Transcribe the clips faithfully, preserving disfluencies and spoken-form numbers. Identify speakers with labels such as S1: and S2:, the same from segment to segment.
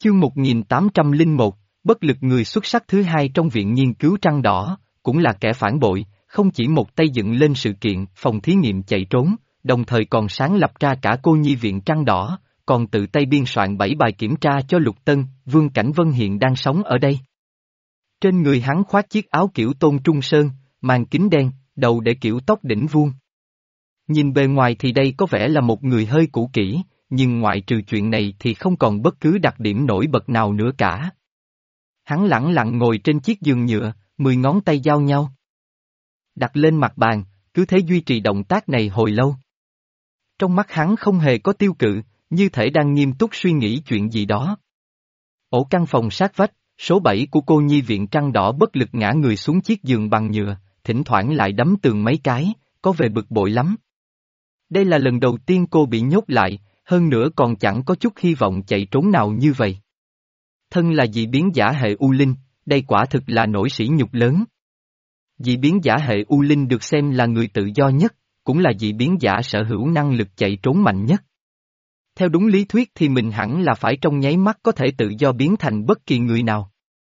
S1: Chương một nghìn tám trăm lẻ một, bất lực người xuất sắc thứ hai trong viện nghiên cứu Trăng Đỏ, cũng là kẻ phản bội, không chỉ một tay dựng lên sự kiện phòng thí nghiệm chạy trốn, đồng thời còn sáng lập ra cả cô nhi viện Trăng Đỏ, còn tự tay biên soạn bảy bài kiểm tra cho Lục Tân, Vương Cảnh Vân hiện đang sống ở đây. Trên người hắn khoác chiếc áo kiểu Tôn Trung Sơn, mang kính đen, đầu để kiểu tóc đỉnh vuông. Nhìn bề ngoài thì đây có vẻ là một người hơi cũ kỹ, nhưng ngoại trừ chuyện này thì không còn bất cứ đặc điểm nổi bật nào nữa cả. Hắn lẳng lặng ngồi trên chiếc giường nhựa, mười ngón tay giao nhau. Đặt lên mặt bàn, cứ thế duy trì động tác này hồi lâu. Trong mắt hắn không hề có tiêu cự, như thể đang nghiêm túc suy nghĩ chuyện gì đó. Ổ căn phòng sát vách, số bảy của cô nhi viện Trăng Đỏ bất lực ngã người xuống chiếc giường bằng nhựa, thỉnh thoảng lại đấm tường mấy cái, có vẻ bực bội lắm. Đây là lần đầu tiên cô bị nhốt lại, hơn nữa còn chẳng có chút hy vọng chạy trốn nào như vậy. Thân là dị biến giả hệ U Linh, đây quả thực là nỗi sỉ nhục lớn. Dị biến giả hệ U Linh được xem là người tự do nhất, cũng là dị biến giả sở hữu năng lực chạy trốn mạnh nhất. Theo đúng lý thuyết thì mình hẳn là phải trong nháy mắt có thể tự do biến thành bất kỳ người nào.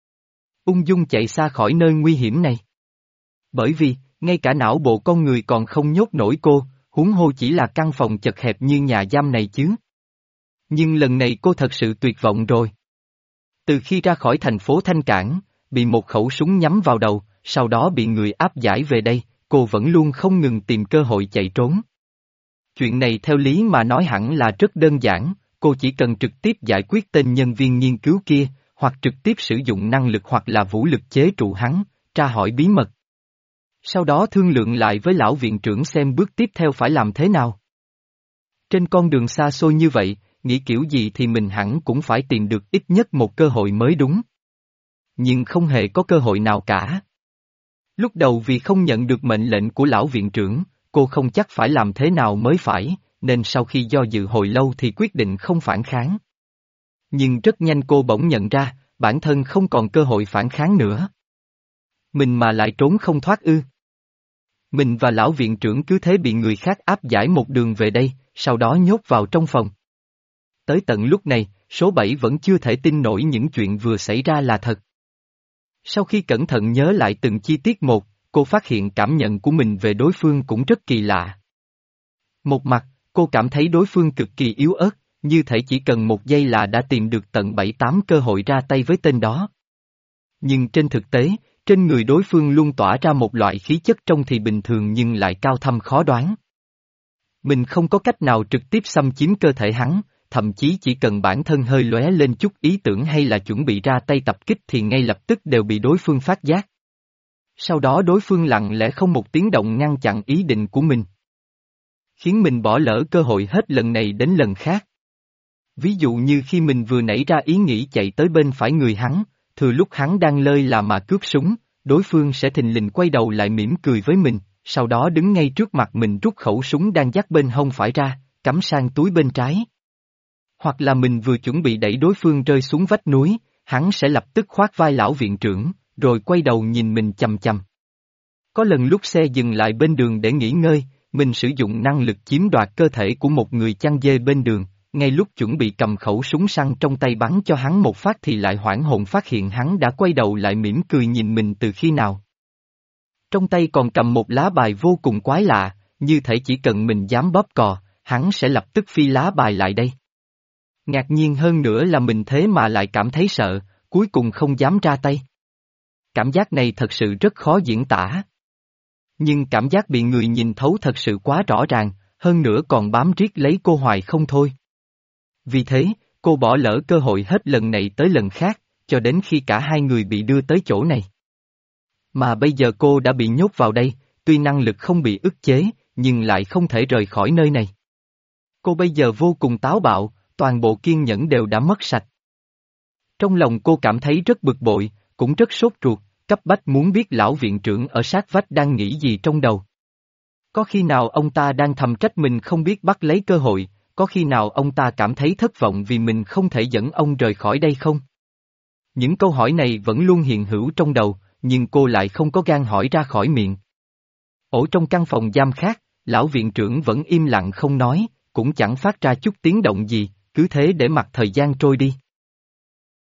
S1: Ung dung chạy xa khỏi nơi nguy hiểm này. Bởi vì, ngay cả não bộ con người còn không nhốt nổi cô, huống hồ chỉ là căn phòng chật hẹp như nhà giam này chứ. Nhưng lần này cô thật sự tuyệt vọng rồi. Từ khi ra khỏi thành phố Thanh Cảng, bị một khẩu súng nhắm vào đầu, sau đó bị người áp giải về đây, cô vẫn luôn không ngừng tìm cơ hội chạy trốn. Chuyện này theo lý mà nói hẳn là rất đơn giản, cô chỉ cần trực tiếp giải quyết tên nhân viên nghiên cứu kia, hoặc trực tiếp sử dụng năng lực hoặc là vũ lực chế trụ hắn, tra hỏi bí mật. Sau đó thương lượng lại với lão viện trưởng xem bước tiếp theo phải làm thế nào. Trên con đường xa xôi như vậy, nghĩ kiểu gì thì mình hẳn cũng phải tìm được ít nhất một cơ hội mới đúng. Nhưng không hề có cơ hội nào cả. Lúc đầu vì không nhận được mệnh lệnh của lão viện trưởng, cô không chắc phải làm thế nào mới phải, nên sau khi do dự hồi lâu thì quyết định không phản kháng. Nhưng rất nhanh cô bỗng nhận ra, bản thân không còn cơ hội phản kháng nữa. Mình mà lại trốn không thoát ư. Mình và lão viện trưởng cứ thế bị người khác áp giải một đường về đây, sau đó nhốt vào trong phòng. Tới tận lúc này, số bảy vẫn chưa thể tin nổi những chuyện vừa xảy ra là thật. Sau khi cẩn thận nhớ lại từng chi tiết một, cô phát hiện cảm nhận của mình về đối phương cũng rất kỳ lạ. Một mặt, cô cảm thấy đối phương cực kỳ yếu ớt, như thể chỉ cần một giây là đã tìm được tận bảy tám cơ hội ra tay với tên đó. Nhưng trên thực tế, trên người đối phương luôn tỏa ra một loại khí chất trông thì bình thường nhưng lại cao thâm khó đoán. Mình không có cách nào trực tiếp xâm chiếm cơ thể hắn, thậm chí chỉ cần bản thân hơi lóe lên chút ý tưởng hay là chuẩn bị ra tay tập kích thì ngay lập tức đều bị đối phương phát giác. Sau đó đối phương lặng lẽ không một tiếng động ngăn chặn ý định của mình. Khiến mình bỏ lỡ cơ hội hết lần này đến lần khác. Ví dụ như khi mình vừa nảy ra ý nghĩ chạy tới bên phải người hắn, thừa lúc hắn đang lơi là mà cướp súng, đối phương sẽ thình lình quay đầu lại mỉm cười với mình, sau đó đứng ngay trước mặt mình rút khẩu súng đang dắt bên hông phải ra, cắm sang túi bên trái. Hoặc là mình vừa chuẩn bị đẩy đối phương rơi xuống vách núi, hắn sẽ lập tức khoác vai lão viện trưởng, rồi quay đầu nhìn mình chằm chằm. Có lần lúc xe dừng lại bên đường để nghỉ ngơi, mình sử dụng năng lực chiếm đoạt cơ thể của một người chăn dê bên đường, ngay lúc chuẩn bị cầm khẩu súng săn trong tay bắn cho hắn một phát thì lại hoảng hồn phát hiện hắn đã quay đầu lại mỉm cười nhìn mình từ khi nào. Trong tay còn cầm một lá bài vô cùng quái lạ, như thể chỉ cần mình dám bóp cò, hắn sẽ lập tức phi lá bài lại đây. Ngạc nhiên hơn nữa là mình thế mà lại cảm thấy sợ, cuối cùng không dám ra tay. Cảm giác này thật sự rất khó diễn tả. Nhưng cảm giác bị người nhìn thấu thật sự quá rõ ràng, hơn nữa còn bám riết lấy cô hoài không thôi. Vì thế, cô bỏ lỡ cơ hội hết lần này tới lần khác, cho đến khi cả hai người bị đưa tới chỗ này. Mà bây giờ cô đã bị nhốt vào đây, tuy năng lực không bị ức chế, nhưng lại không thể rời khỏi nơi này. Cô bây giờ vô cùng táo bạo, toàn bộ kiên nhẫn đều đã mất sạch. Trong lòng cô cảm thấy rất bực bội, cũng rất sốt ruột, cấp bách muốn biết lão viện trưởng ở sát vách đang nghĩ gì trong đầu. Có khi nào ông ta đang thầm trách mình không biết bắt lấy cơ hội, có khi nào ông ta cảm thấy thất vọng vì mình không thể dẫn ông rời khỏi đây không? Những câu hỏi này vẫn luôn hiện hữu trong đầu, nhưng cô lại không có gan hỏi ra khỏi miệng. Ở trong căn phòng giam khác, lão viện trưởng vẫn im lặng không nói, cũng chẳng phát ra chút tiếng động gì, cứ thế để mặc thời gian trôi đi.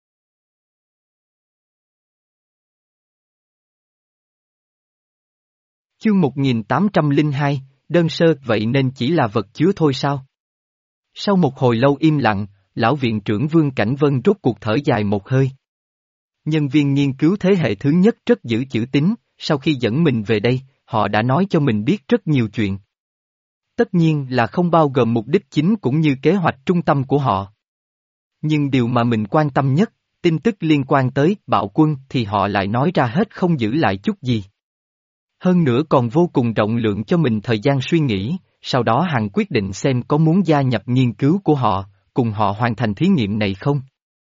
S1: Chương một nghìn tám trăm lẻ hai, đơn sơ vậy nên chỉ là vật chứa thôi sao? Sau một hồi lâu im lặng, lão viện trưởng Vương Cảnh Vân rốt cuộc thở dài một hơi. Nhân viên nghiên cứu thế hệ thứ nhất rất giữ chữ tín, sau khi dẫn mình về đây, họ đã nói cho mình biết rất nhiều chuyện. Tất nhiên là không bao gồm mục đích chính cũng như kế hoạch trung tâm của họ. Nhưng điều mà mình quan tâm nhất, tin tức liên quan tới bạo quân thì họ lại nói ra hết không giữ lại chút gì. Hơn nữa còn vô cùng rộng lượng cho mình thời gian suy nghĩ, sau đó hắn quyết định xem có muốn gia nhập nghiên cứu của họ, cùng họ hoàn thành thí nghiệm này không.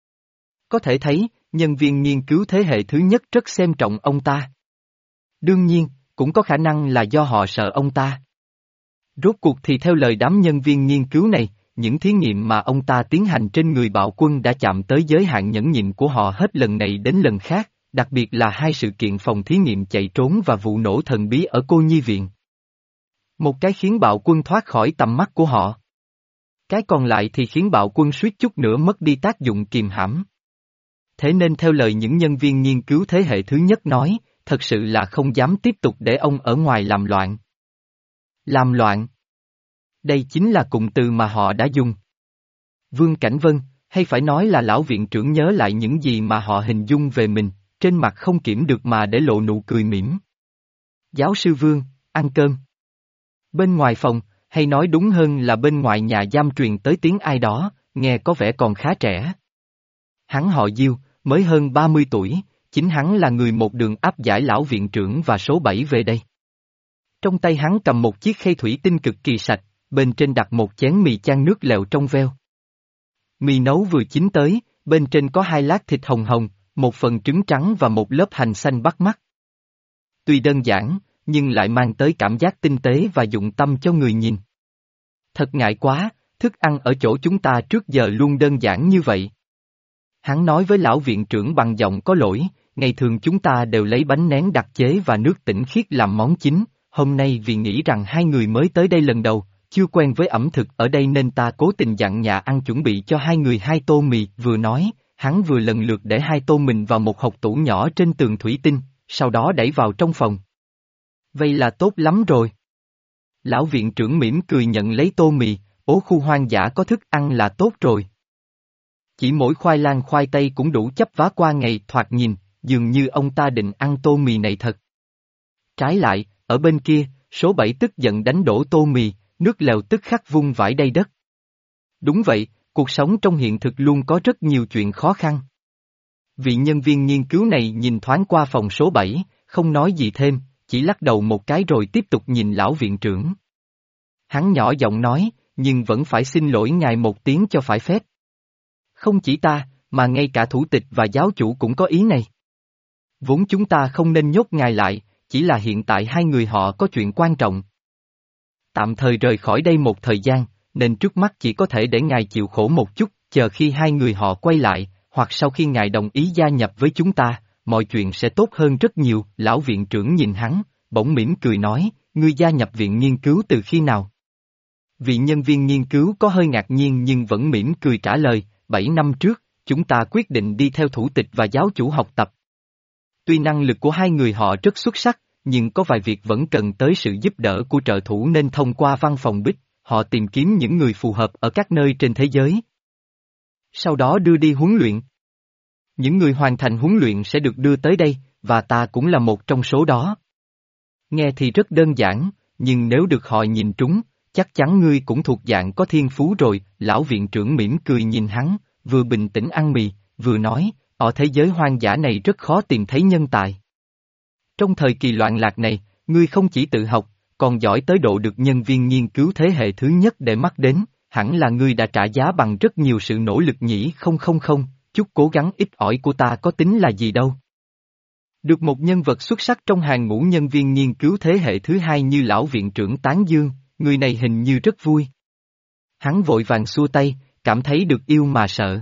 S1: Có thể thấy, nhân viên nghiên cứu thế hệ thứ nhất rất xem trọng ông ta. Đương nhiên, cũng có khả năng là do họ sợ ông ta. Rốt cuộc thì theo lời đám nhân viên nghiên cứu này, những thí nghiệm mà ông ta tiến hành trên người bạo quân đã chạm tới giới hạn nhẫn nhịn của họ hết lần này đến lần khác, đặc biệt là hai sự kiện phòng thí nghiệm chạy trốn và vụ nổ thần bí ở cô nhi viện. Một cái khiến bạo quân thoát khỏi tầm mắt của họ. Cái còn lại thì khiến bạo quân suýt chút nữa mất đi tác dụng kiềm hãm. Thế nên theo lời những nhân viên nghiên cứu thế hệ thứ nhất nói, thật sự là không dám tiếp tục để ông ở ngoài làm loạn. Làm loạn. Đây chính là cụm từ mà họ đã dùng. Vương Cảnh Vân, hay phải nói là lão viện trưởng nhớ lại những gì mà họ hình dung về mình, trên mặt không kiểm được mà để lộ nụ cười mỉm. Giáo sư Vương, ăn cơm. Bên ngoài phòng, hay nói đúng hơn là bên ngoài nhà giam truyền tới tiếng ai đó, nghe có vẻ còn khá trẻ. Hắn họ Diêu, mới hơn ba mươi tuổi, chính hắn là người một đường áp giải lão viện trưởng và số bảy về đây. Trong tay hắn cầm một chiếc khay thủy tinh cực kỳ sạch, bên trên đặt một chén mì chan nước lèo trong veo. Mì nấu vừa chín tới, bên trên có hai lát thịt hồng hồng, một phần trứng trắng và một lớp hành xanh bắt mắt. Tuy đơn giản, nhưng lại mang tới cảm giác tinh tế và dụng tâm cho người nhìn. Thật ngại quá, thức ăn ở chỗ chúng ta trước giờ luôn đơn giản như vậy. Hắn nói với lão viện trưởng bằng giọng có lỗi, ngày thường chúng ta đều lấy bánh nén đặc chế và nước tinh khiết làm món chính, hôm nay vì nghĩ rằng hai người mới tới đây lần đầu, chưa quen với ẩm thực ở đây nên ta cố tình dặn nhà ăn chuẩn bị cho hai người hai tô mì, vừa nói, hắn vừa lần lượt để hai tô mình vào một hộc tủ nhỏ trên tường thủy tinh, sau đó đẩy vào trong phòng. Vậy là tốt lắm rồi. Lão viện trưởng mỉm cười nhận lấy tô mì, ố khu hoang dã có thức ăn là tốt rồi. Chỉ mỗi khoai lang khoai tây cũng đủ chấp vá qua ngày, thoạt nhìn, dường như ông ta định ăn tô mì này thật. Trái lại, ở bên kia, số bảy tức giận đánh đổ tô mì, nước lèo tức khắc vung vãi đầy đất. Đúng vậy, cuộc sống trong hiện thực luôn có rất nhiều chuyện khó khăn. Vị nhân viên nghiên cứu này nhìn thoáng qua phòng số bảy, không nói gì thêm, chỉ lắc đầu một cái rồi tiếp tục nhìn lão viện trưởng. Hắn nhỏ giọng nói, nhưng vẫn phải xin lỗi ngài một tiếng cho phải phép. Không chỉ ta, mà ngay cả thủ tịch và giáo chủ cũng có ý này. Vốn chúng ta không nên nhốt ngài lại, chỉ là hiện tại hai người họ có chuyện quan trọng. Tạm thời rời khỏi đây một thời gian, nên trước mắt chỉ có thể để ngài chịu khổ một chút, chờ khi hai người họ quay lại, hoặc sau khi ngài đồng ý gia nhập với chúng ta, mọi chuyện sẽ tốt hơn rất nhiều. Lão viện trưởng nhìn hắn, bỗng mỉm cười nói, ngươi gia nhập viện nghiên cứu từ khi nào? Vị nhân viên nghiên cứu có hơi ngạc nhiên nhưng vẫn mỉm cười trả lời, bảy năm trước, chúng ta quyết định đi theo thủ tịch và giáo chủ học tập. Tuy năng lực của hai người họ rất xuất sắc, nhưng có vài việc vẫn cần tới sự giúp đỡ của trợ thủ nên thông qua văn phòng Bích, họ tìm kiếm những người phù hợp ở các nơi trên thế giới. Sau đó đưa đi huấn luyện. Những người hoàn thành huấn luyện sẽ được đưa tới đây, và ta cũng là một trong số đó. Nghe thì rất đơn giản, nhưng nếu được họ nhìn trúng, chắc chắn ngươi cũng thuộc dạng có thiên phú rồi. Lão viện trưởng mỉm cười nhìn hắn, vừa bình tĩnh ăn mì, vừa nói, ở thế giới hoang dã này rất khó tìm thấy nhân tài. Trong thời kỳ loạn lạc này, ngươi không chỉ tự học, còn giỏi tới độ được nhân viên nghiên cứu thế hệ thứ nhất để mắt đến, hẳn là ngươi đã trả giá bằng rất nhiều sự nỗ lực nhỉ. Không không không, chút cố gắng ít ỏi của ta có tính là gì đâu. Được một nhân vật xuất sắc trong hàng ngũ nhân viên nghiên cứu thế hệ thứ hai như lão viện trưởng tán dương, người này hình như rất vui. Hắn vội vàng xua tay, cảm thấy được yêu mà sợ.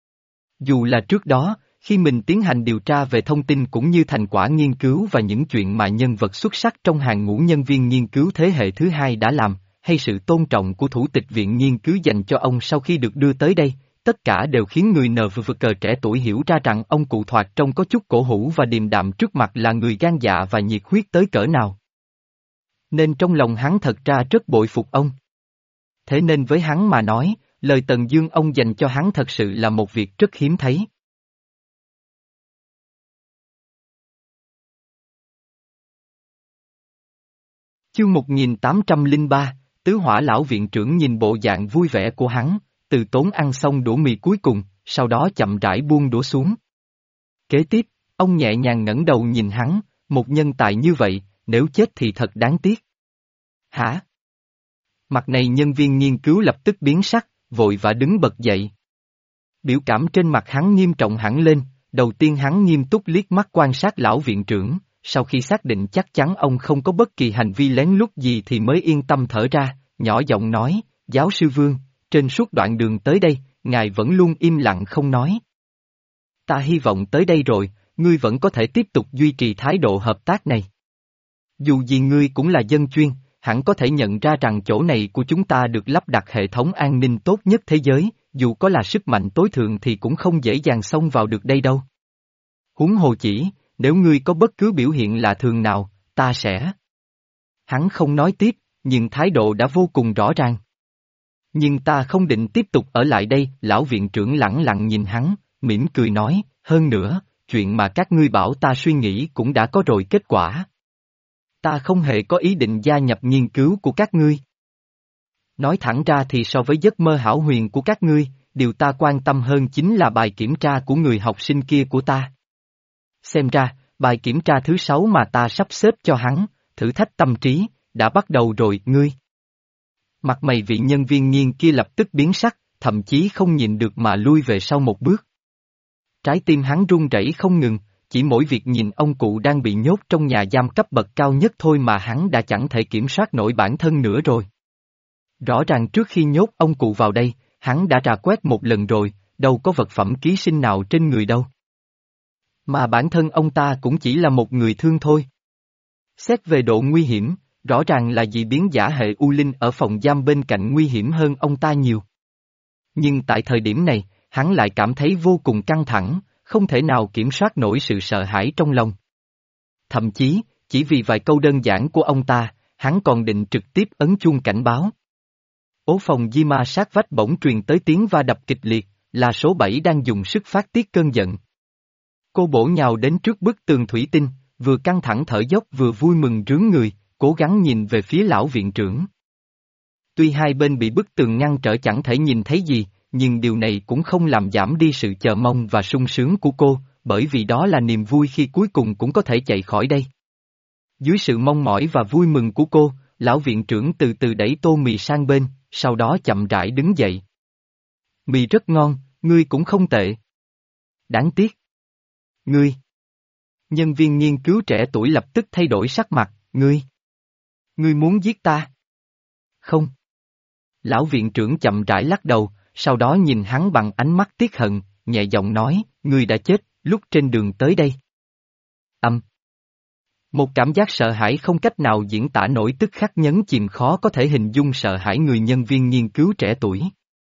S1: Dù là trước đó, khi mình tiến hành điều tra về thông tin cũng như thành quả nghiên cứu và những chuyện mà nhân vật xuất sắc trong hàng ngũ nhân viên nghiên cứu thế hệ thứ hai đã làm, hay sự tôn trọng của thủ tịch viện nghiên cứu dành cho ông sau khi được đưa tới đây, tất cả đều khiến người nờ vờ cờ trẻ tuổi hiểu ra rằng ông cụ thoạt trông có chút cổ hủ và điềm đạm trước mặt là người gan dạ và nhiệt huyết tới cỡ nào. Nên trong lòng hắn thật ra rất bội phục ông. Thế nên với hắn mà nói, lời Tần Dương ông dành cho hắn thật sự là một việc rất hiếm thấy. Chương một nghìn tám trăm lẻ ba, Tứ Hỏa lão viện trưởng nhìn bộ dạng vui vẻ của hắn, từ tốn ăn xong đũa mì cuối cùng, sau đó chậm rãi buông đũa xuống. Kế tiếp, ông nhẹ nhàng ngẩng đầu nhìn hắn, một nhân tài như vậy, nếu chết thì thật đáng tiếc. Hả? Mặt này nhân viên nghiên cứu lập tức biến sắc, vội vã đứng bật dậy. Biểu cảm trên mặt hắn nghiêm trọng hẳn lên, đầu tiên hắn nghiêm túc liếc mắt quan sát lão viện trưởng, sau khi xác định chắc chắn ông không có bất kỳ hành vi lén lút gì thì mới yên tâm thở ra, nhỏ giọng nói, giáo sư Vương, trên suốt đoạn đường tới đây, ngài vẫn luôn im lặng không nói. Ta hy vọng tới đây rồi, ngươi vẫn có thể tiếp tục duy trì thái độ hợp tác này. Dù gì ngươi cũng là dân chuyên, hẳn có thể nhận ra rằng chỗ này của chúng ta được lắp đặt hệ thống an ninh tốt nhất thế giới, dù có là sức mạnh tối thượng thì cũng không dễ dàng xông vào được đây đâu. Huống hồ chỉ, nếu ngươi có bất cứ biểu hiện lạ thường nào, ta sẽ... Hắn không nói tiếp, nhưng thái độ đã vô cùng rõ ràng. Nhưng ta không định tiếp tục ở lại đây, lão viện trưởng lẳng lặng nhìn hắn, mỉm cười nói, hơn nữa, chuyện mà các ngươi bảo ta suy nghĩ cũng đã có rồi kết quả. Ta không hề có ý định gia nhập nghiên cứu của các ngươi. Nói thẳng ra thì so với giấc mơ hão huyền của các ngươi, điều ta quan tâm hơn chính là bài kiểm tra của người học sinh kia của ta. Xem ra, bài kiểm tra thứ sáu mà ta sắp xếp cho hắn, thử thách tâm trí, đã bắt đầu rồi, ngươi. Mặt mày vị nhân viên nghiên kia lập tức biến sắc, thậm chí không nhìn được mà lui về sau một bước. Trái tim hắn run rẩy không ngừng, chỉ mỗi việc nhìn ông cụ đang bị nhốt trong nhà giam cấp bậc cao nhất thôi mà hắn đã chẳng thể kiểm soát nổi bản thân nữa rồi. Rõ ràng trước khi nhốt ông cụ vào đây, hắn đã rà quét một lần rồi, đâu có vật phẩm ký sinh nào trên người đâu. Mà bản thân ông ta cũng chỉ là một người thương thôi. Xét về độ nguy hiểm, rõ ràng là dị biến giả hệ U Linh ở phòng giam bên cạnh nguy hiểm hơn ông ta nhiều. Nhưng tại thời điểm này, hắn lại cảm thấy vô cùng căng thẳng, không thể nào kiểm soát nổi sự sợ hãi trong lòng. Thậm chí, chỉ vì vài câu đơn giản của ông ta, hắn còn định trực tiếp ấn chuông cảnh báo. Ố phòng di ma sát vách bỗng truyền tới tiếng va đập kịch liệt, là số bảy đang dùng sức phát tiết cơn giận. Cô bổ nhào đến trước bức tường thủy tinh, vừa căng thẳng thở dốc vừa vui mừng rướn người, cố gắng nhìn về phía lão viện trưởng. Tuy hai bên bị bức tường ngăn trở chẳng thể nhìn thấy gì, nhưng điều này cũng không làm giảm đi sự chờ mong và sung sướng của cô, bởi vì đó là niềm vui khi cuối cùng cũng có thể chạy khỏi đây. Dưới sự mong mỏi và vui mừng của cô, lão viện trưởng từ từ đẩy tô mì sang bên, sau đó chậm rãi đứng dậy. Mì rất ngon, ngươi cũng không tệ. Đáng tiếc. Ngươi. Nhân viên nghiên cứu trẻ tuổi lập tức thay đổi sắc mặt, ngươi. Ngươi muốn giết ta? Không. Lão viện trưởng chậm rãi lắc đầu, sau đó nhìn hắn bằng ánh mắt tiếc hận, nhẹ giọng nói, ngươi đã chết, lúc trên đường tới đây. Âm. Một cảm giác sợ hãi không cách nào diễn tả nổi tức khắc nhấn chìm khó có thể hình dung sợ hãi người nhân viên nghiên cứu trẻ tuổi.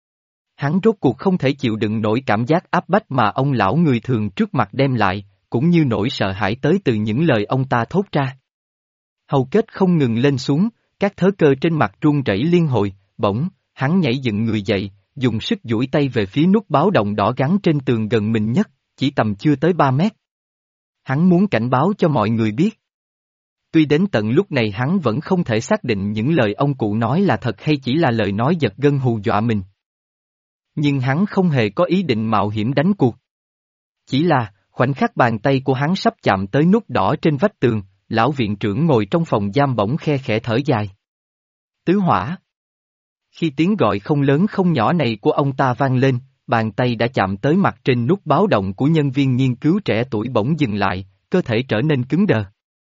S1: Hắn rốt cuộc không thể chịu đựng nổi cảm giác áp bách mà ông lão người thường trước mặt đem lại, cũng như nỗi sợ hãi tới từ những lời ông ta thốt ra. Hầu kết không ngừng lên xuống, các thớ cơ trên mặt run rẩy liên hồi, bỗng, hắn nhảy dựng người dậy, dùng sức duỗi tay về phía nút báo động đỏ gắn trên tường gần mình nhất, chỉ tầm chưa tới ba mét. Hắn muốn cảnh báo cho mọi người biết. Tuy đến tận lúc này hắn vẫn không thể xác định những lời ông cụ nói là thật hay chỉ là lời nói giật gân hù dọa mình. Nhưng hắn không hề có ý định mạo hiểm đánh cuộc. Chỉ là, khoảnh khắc bàn tay của hắn sắp chạm tới nút đỏ trên vách tường, lão viện trưởng ngồi trong phòng giam bỗng khe khẽ thở dài. Tứ Hỏa. Khi tiếng gọi không lớn không nhỏ này của ông ta vang lên, bàn tay đã chạm tới mặt trên nút báo động của nhân viên nghiên cứu trẻ tuổi bỗng dừng lại, cơ thể trở nên cứng đờ.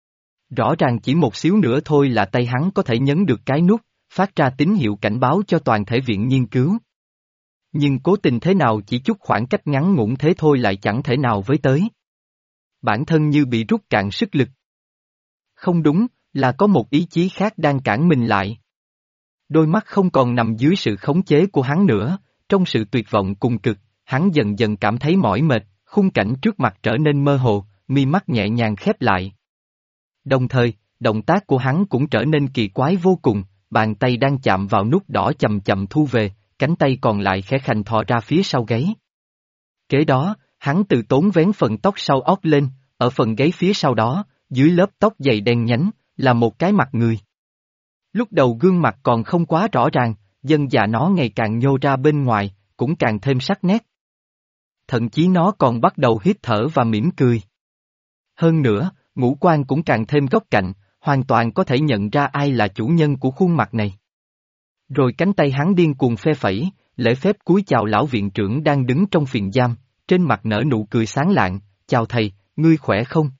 S1: Rõ ràng chỉ một xíu nữa thôi là tay hắn có thể nhấn được cái nút, phát ra tín hiệu cảnh báo cho toàn thể viện nghiên cứu. Nhưng cố tình thế nào chỉ chút khoảng cách ngắn ngủn thế thôi lại chẳng thể nào với tới. Bản thân như bị rút cạn sức lực. Không đúng, là có một ý chí khác đang cản mình lại. Đôi mắt không còn nằm dưới sự khống chế của hắn nữa, trong sự tuyệt vọng cùng cực, hắn dần dần cảm thấy mỏi mệt, khung cảnh trước mặt trở nên mơ hồ, mi mắt nhẹ nhàng khép lại. Đồng thời, động tác của hắn cũng trở nên kỳ quái vô cùng, bàn tay đang chạm vào nút đỏ chậm chậm thu về, cánh tay còn lại khẽ khành thò ra phía sau gáy. Kế đó, hắn từ tốn vén phần tóc sau óc lên, ở phần gáy phía sau đó, dưới lớp tóc dày đen nhánh, là một cái mặt người. Lúc đầu gương mặt còn không quá rõ ràng, dân già nó ngày càng nhô ra bên ngoài, cũng càng thêm sắc nét. Thậm chí nó còn bắt đầu hít thở và mỉm cười. Hơn nữa, ngũ quan cũng càng thêm góc cạnh, hoàn toàn có thể nhận ra ai là chủ nhân của khuôn mặt này. Rồi cánh tay hắn điên cuồng phe phẩy, lễ phép cúi chào lão viện trưởng đang đứng trong phiền giam, trên mặt nở nụ cười sáng lạng, chào thầy, ngươi khỏe không?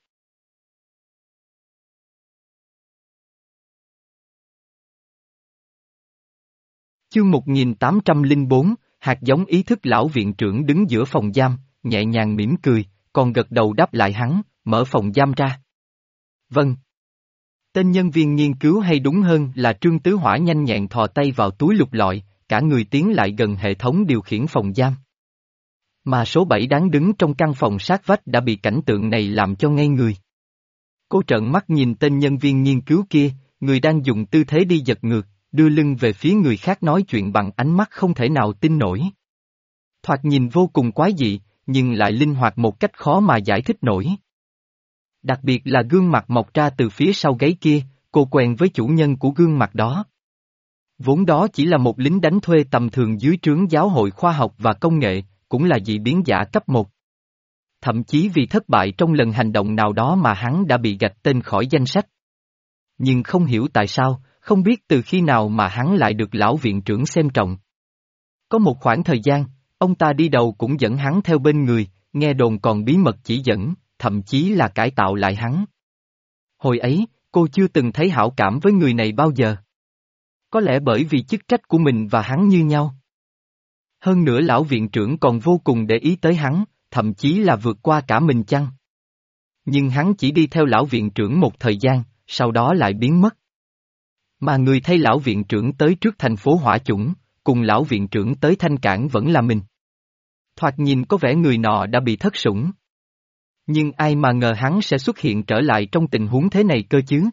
S1: Chương một nghìn tám trăm lẻ bốn, hạt giống ý thức lão viện trưởng đứng giữa phòng giam, nhẹ nhàng mỉm cười, còn gật đầu đáp lại hắn, mở phòng giam ra. Vâng. Tên nhân viên nghiên cứu hay đúng hơn là Trương Tứ Hỏa nhanh nhẹn thò tay vào túi lục lọi, cả người tiến lại gần hệ thống điều khiển phòng giam. Mà số bảy đáng đứng trong căn phòng sát vách đã bị cảnh tượng này làm cho ngây người. Cô trợn mắt nhìn tên nhân viên nghiên cứu kia, người đang dùng tư thế đi giật ngược, đưa lưng về phía người khác nói chuyện bằng ánh mắt không thể nào tin nổi. Thoạt nhìn vô cùng quái dị, nhưng lại linh hoạt một cách khó mà giải thích nổi. Đặc biệt là gương mặt mọc ra từ phía sau gáy kia, cô quen với chủ nhân của gương mặt đó. Vốn đó chỉ là một lính đánh thuê tầm thường dưới trướng giáo hội khoa học và công nghệ, cũng là dị biến giả cấp một. Thậm chí vì thất bại trong lần hành động nào đó mà hắn đã bị gạch tên khỏi danh sách. Nhưng không hiểu tại sao, không biết từ khi nào mà hắn lại được lão viện trưởng xem trọng. Có một khoảng thời gian, ông ta đi đầu cũng dẫn hắn theo bên người, nghe đồn còn bí mật chỉ dẫn, thậm chí là cải tạo lại hắn. Hồi ấy, cô chưa từng thấy hảo cảm với người này bao giờ. Có lẽ bởi vì chức trách của mình và hắn như nhau. Hơn nữa lão viện trưởng còn vô cùng để ý tới hắn, thậm chí là vượt qua cả mình chăng. Nhưng hắn chỉ đi theo lão viện trưởng một thời gian, sau đó lại biến mất. Mà người thay lão viện trưởng tới trước thành phố Hỏa Chủng, cùng lão viện trưởng tới Thanh Cảng vẫn là mình. Thoạt nhìn có vẻ người nọ đã bị thất sủng. Nhưng ai mà ngờ hắn sẽ xuất hiện trở lại trong tình huống thế này cơ chứ?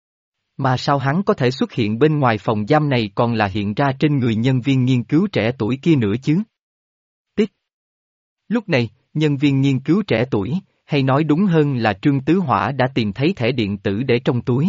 S1: Mà sao hắn có thể xuất hiện bên ngoài phòng giam này còn là hiện ra trên người nhân viên nghiên cứu trẻ tuổi kia nữa chứ? Tích. Lúc này, nhân viên nghiên cứu trẻ tuổi, hay nói đúng hơn là Trương Tứ Hỏa đã tìm thấy thẻ điện tử để trong túi.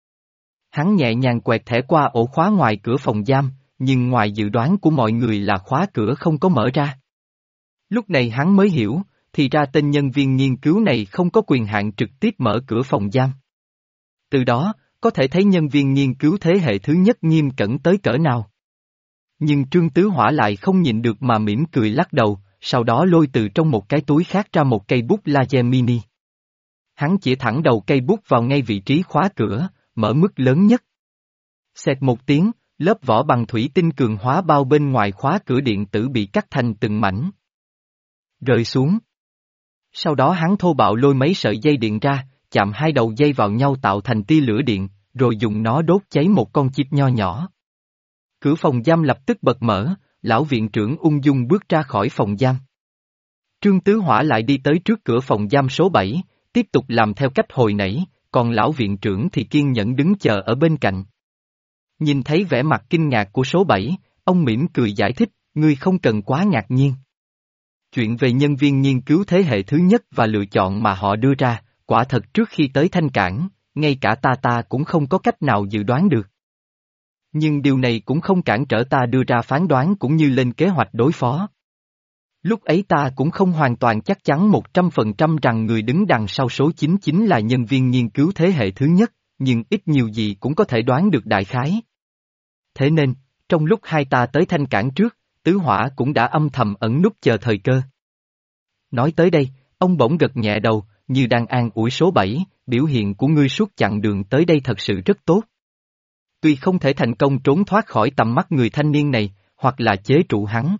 S1: Hắn nhẹ nhàng quẹt thẻ qua ổ khóa ngoài cửa phòng giam, nhưng ngoài dự đoán của mọi người là khóa cửa không có mở ra. Lúc này hắn mới hiểu, thì ra tên nhân viên nghiên cứu này không có quyền hạn trực tiếp mở cửa phòng giam. Từ đó, có thể thấy nhân viên nghiên cứu thế hệ thứ nhất nghiêm cẩn tới cỡ nào. Nhưng Trương Tứ Hỏa lại không nhịn được mà mỉm cười lắc đầu, sau đó lôi từ trong một cái túi khác ra một cây bút laser mini. Hắn chỉ thẳng đầu cây bút vào ngay vị trí khóa cửa, mở mức lớn nhất. Xẹt một tiếng, lớp vỏ bằng thủy tinh cường hóa bao bên ngoài khóa cửa điện tử bị cắt thành từng mảnh. Rơi xuống. Sau đó hắn thô bạo lôi mấy sợi dây điện ra, chạm hai đầu dây vào nhau tạo thành tia lửa điện, rồi dùng nó đốt cháy một con chip nho nhỏ. Cửa phòng giam lập tức bật mở, lão viện trưởng ung dung bước ra khỏi phòng giam. Trương Tứ Hỏa lại đi tới trước cửa phòng giam số bảy, tiếp tục làm theo cách hồi nãy, còn lão viện trưởng thì kiên nhẫn đứng chờ ở bên cạnh. Nhìn thấy vẻ mặt kinh ngạc của số bảy, ông mỉm cười giải thích, ngươi không cần quá ngạc nhiên. Chuyện về nhân viên nghiên cứu thế hệ thứ nhất và lựa chọn mà họ đưa ra, quả thật trước khi tới Thanh Cảng, ngay cả ta ta cũng không có cách nào dự đoán được. Nhưng điều này cũng không cản trở ta đưa ra phán đoán cũng như lên kế hoạch đối phó. Lúc ấy ta cũng không hoàn toàn chắc chắn một trăm phần trăm rằng người đứng đằng sau số chín chính là nhân viên nghiên cứu thế hệ thứ nhất, nhưng ít nhiều gì cũng có thể đoán được đại khái. Thế nên, trong lúc hai ta tới Thanh Cảng trước, Tứ Hỏa cũng đã âm thầm ẩn núp chờ thời cơ. Nói tới đây, ông bỗng gật nhẹ đầu, như đang an ủi số bảy, biểu hiện của ngươi suốt chặng đường tới đây thật sự rất tốt. Tuy không thể thành công trốn thoát khỏi tầm mắt người thanh niên này, hoặc là chế trụ hắn,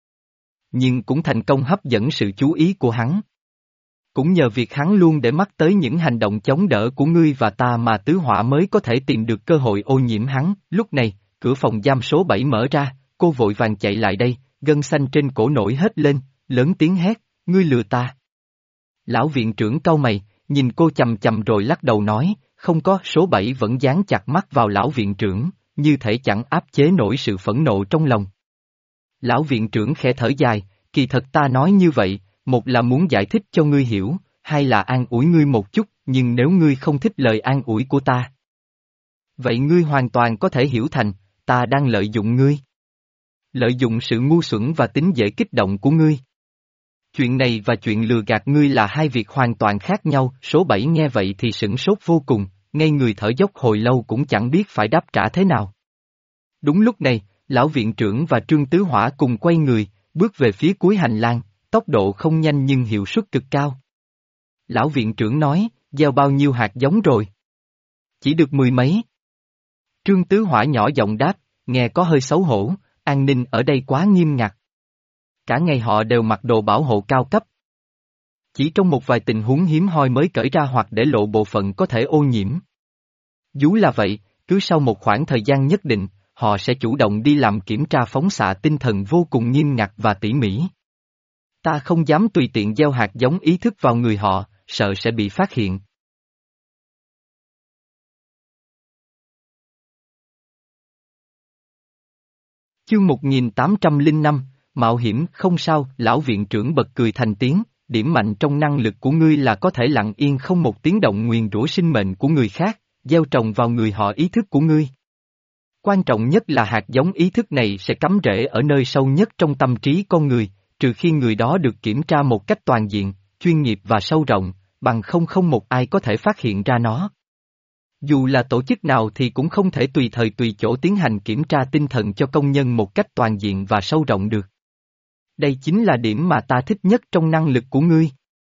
S1: nhưng cũng thành công hấp dẫn sự chú ý của hắn. Cũng nhờ việc hắn luôn để mắt tới những hành động chống đỡ của ngươi và ta mà Tứ Hỏa mới có thể tìm được cơ hội ô nhiễm hắn. Lúc này, cửa phòng giam số bảy mở ra, cô vội vàng chạy lại đây, gân xanh trên cổ nổi hết lên, lớn tiếng hét, ngươi lừa ta. Lão viện trưởng cau mày, nhìn cô chầm chầm rồi lắc đầu nói, Không có, số bảy vẫn dán chặt mắt vào lão viện trưởng, như thể chẳng áp chế nổi sự phẫn nộ trong lòng. Lão viện trưởng khẽ thở dài, kỳ thật ta nói như vậy, một là muốn giải thích cho ngươi hiểu, hai là an ủi ngươi một chút, nhưng nếu ngươi không thích lời an ủi của ta. Vậy ngươi hoàn toàn có thể hiểu thành, ta đang lợi dụng ngươi. Lợi dụng sự ngu xuẩn và tính dễ kích động của ngươi. Chuyện này và chuyện lừa gạt ngươi là hai việc hoàn toàn khác nhau, số bảy nghe vậy thì sửng sốt vô cùng, ngay người thở dốc hồi lâu cũng chẳng biết phải đáp trả thế nào. Đúng lúc này, lão viện trưởng và Trương Tứ Hỏa cùng quay người, bước về phía cuối hành lang, tốc độ không nhanh nhưng hiệu suất cực cao. Lão viện trưởng nói, gieo bao nhiêu hạt giống rồi? Chỉ được mười mấy. Trương Tứ Hỏa nhỏ giọng đáp, nghe có hơi xấu hổ, an ninh ở đây quá nghiêm ngặt. Cả ngày họ đều mặc đồ bảo hộ cao cấp. Chỉ trong một vài tình huống hiếm hoi mới cởi ra hoặc để lộ bộ phận có thể ô nhiễm. Dù là vậy, cứ sau một khoảng thời gian nhất định, họ sẽ chủ động đi làm kiểm tra phóng xạ tinh thần vô cùng nghiêm ngặt và tỉ mỉ. Ta không dám tùy tiện gieo hạt giống ý thức vào người họ, sợ sẽ bị phát hiện. Chương một nghìn tám trăm lẻ năm, Mạo hiểm không sao, lão viện trưởng bật cười thành tiếng, điểm mạnh trong năng lực của ngươi là có thể lặng yên không một tiếng động nguyền rủa sinh mệnh của người khác, gieo trồng vào người họ ý thức của ngươi. Quan trọng nhất là hạt giống ý thức này sẽ cắm rễ ở nơi sâu nhất trong tâm trí con người, trừ khi người đó được kiểm tra một cách toàn diện, chuyên nghiệp và sâu rộng, bằng không không một ai có thể phát hiện ra nó. Dù là tổ chức nào thì cũng không thể tùy thời tùy chỗ tiến hành kiểm tra tinh thần cho công nhân một cách toàn diện và sâu rộng được. Đây chính là điểm mà ta thích nhất trong năng lực của ngươi.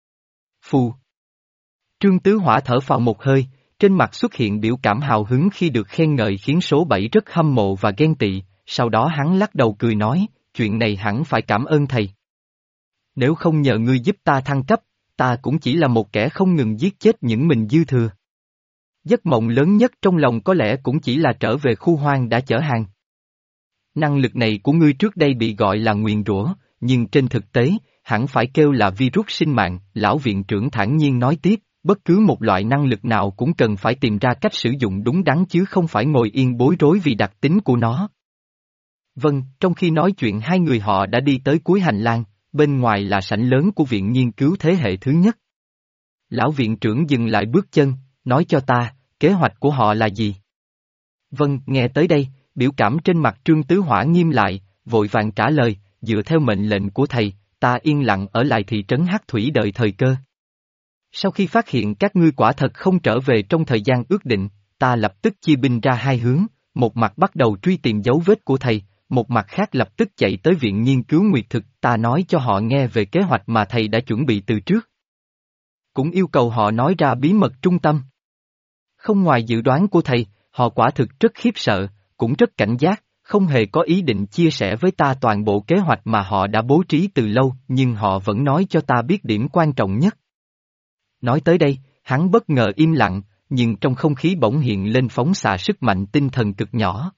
S1: Phù. Trương Tứ Hỏa thở phào một hơi, trên mặt xuất hiện biểu cảm hào hứng khi được khen ngợi khiến số bảy rất hâm mộ và ghen tị, sau đó hắn lắc đầu cười nói, chuyện này hẳn phải cảm ơn thầy. Nếu không nhờ ngươi giúp ta thăng cấp, ta cũng chỉ là một kẻ không ngừng giết chết những mình dư thừa. Giấc mộng lớn nhất trong lòng có lẽ cũng chỉ là trở về khu hoang đã chở hàng. Năng lực này của ngươi trước đây bị gọi là nguyền rủa, nhưng trên thực tế, hẳn phải kêu là virus sinh mạng, lão viện trưởng thản nhiên nói tiếp, bất cứ một loại năng lực nào cũng cần phải tìm ra cách sử dụng đúng đắn chứ không phải ngồi yên bối rối vì đặc tính của nó. Vâng, trong khi nói chuyện hai người họ đã đi tới cuối hành lang, bên ngoài là sảnh lớn của viện nghiên cứu thế hệ thứ nhất. Lão viện trưởng dừng lại bước chân, nói cho ta, kế hoạch của họ là gì? Vâng, nghe tới đây, biểu cảm trên mặt Trương Tứ Hỏa nghiêm lại, vội vàng trả lời, dựa theo mệnh lệnh của thầy, ta yên lặng ở lại thị trấn Hắc Thủy đợi thời cơ. Sau khi phát hiện các ngươi quả thật không trở về trong thời gian ước định, ta lập tức chia binh ra hai hướng, một mặt bắt đầu truy tìm dấu vết của thầy, một mặt khác lập tức chạy tới viện nghiên cứu nguyệt thực, ta nói cho họ nghe về kế hoạch mà thầy đã chuẩn bị từ trước. Cũng yêu cầu họ nói ra bí mật trung tâm. Không ngoài dự đoán của thầy, họ quả thực rất khiếp sợ, cũng rất cảnh giác, không hề có ý định chia sẻ với ta toàn bộ kế hoạch mà họ đã bố trí từ lâu, nhưng họ vẫn nói cho ta biết điểm quan trọng nhất. Nói tới đây, hắn bất ngờ im lặng, nhưng trong không khí bỗng hiện lên phóng xạ sức mạnh tinh thần cực nhỏ.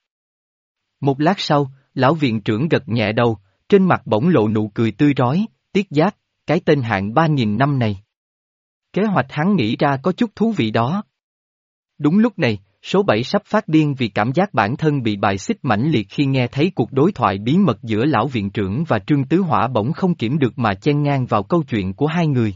S1: Một lát sau, lão viện trưởng gật nhẹ đầu, trên mặt bỗng lộ nụ cười tươi rói, Tiết Giáp, cái tên hạng ba nghìn năm này. Kế hoạch hắn nghĩ ra có chút thú vị đó. Đúng lúc này, số bảy sắp phát điên vì cảm giác bản thân bị bài xích mãnh liệt khi nghe thấy cuộc đối thoại bí mật giữa lão viện trưởng và Trương Tứ Hỏa bỗng không kiểm được mà chen ngang vào câu chuyện của hai người.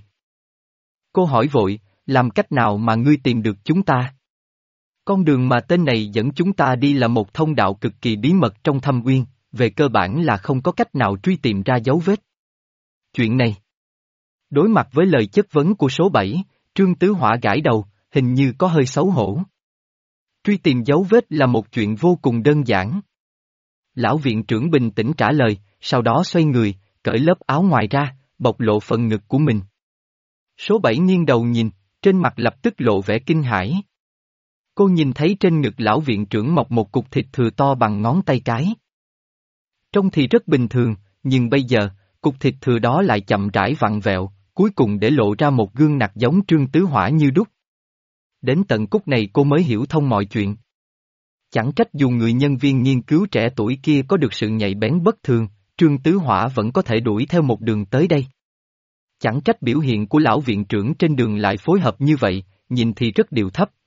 S1: Cô hỏi vội, làm cách nào mà ngươi tìm được chúng ta? Con đường mà tên này dẫn chúng ta đi là một thông đạo cực kỳ bí mật trong thâm uyên, về cơ bản là không có cách nào truy tìm ra dấu vết. Chuyện này. Đối mặt với lời chất vấn của số bảy, Trương Tứ Hỏa gãi đầu, hình như có hơi xấu hổ. Truy tìm dấu vết là một chuyện vô cùng đơn giản. Lão viện trưởng bình tĩnh trả lời, sau đó xoay người, cởi lớp áo ngoài ra, bộc lộ phần ngực của mình. Số bảy nghiêng đầu nhìn, trên mặt lập tức lộ vẻ kinh hãi. Cô nhìn thấy trên ngực lão viện trưởng mọc một cục thịt thừa to bằng ngón tay cái. Trông thì rất bình thường, nhưng bây giờ, cục thịt thừa đó lại chậm rãi vặn vẹo, cuối cùng để lộ ra một gương mặt giống Trương Tứ Hỏa như đúc. Đến tận cúc này cô mới hiểu thông mọi chuyện. Chẳng trách dù người nhân viên nghiên cứu trẻ tuổi kia có được sự nhạy bén bất thường, Trương Tứ Hỏa vẫn có thể đuổi theo một đường tới đây. Chẳng trách biểu hiện của lão viện trưởng trên đường lại phối hợp như vậy, nhìn thì rất điệu thấp,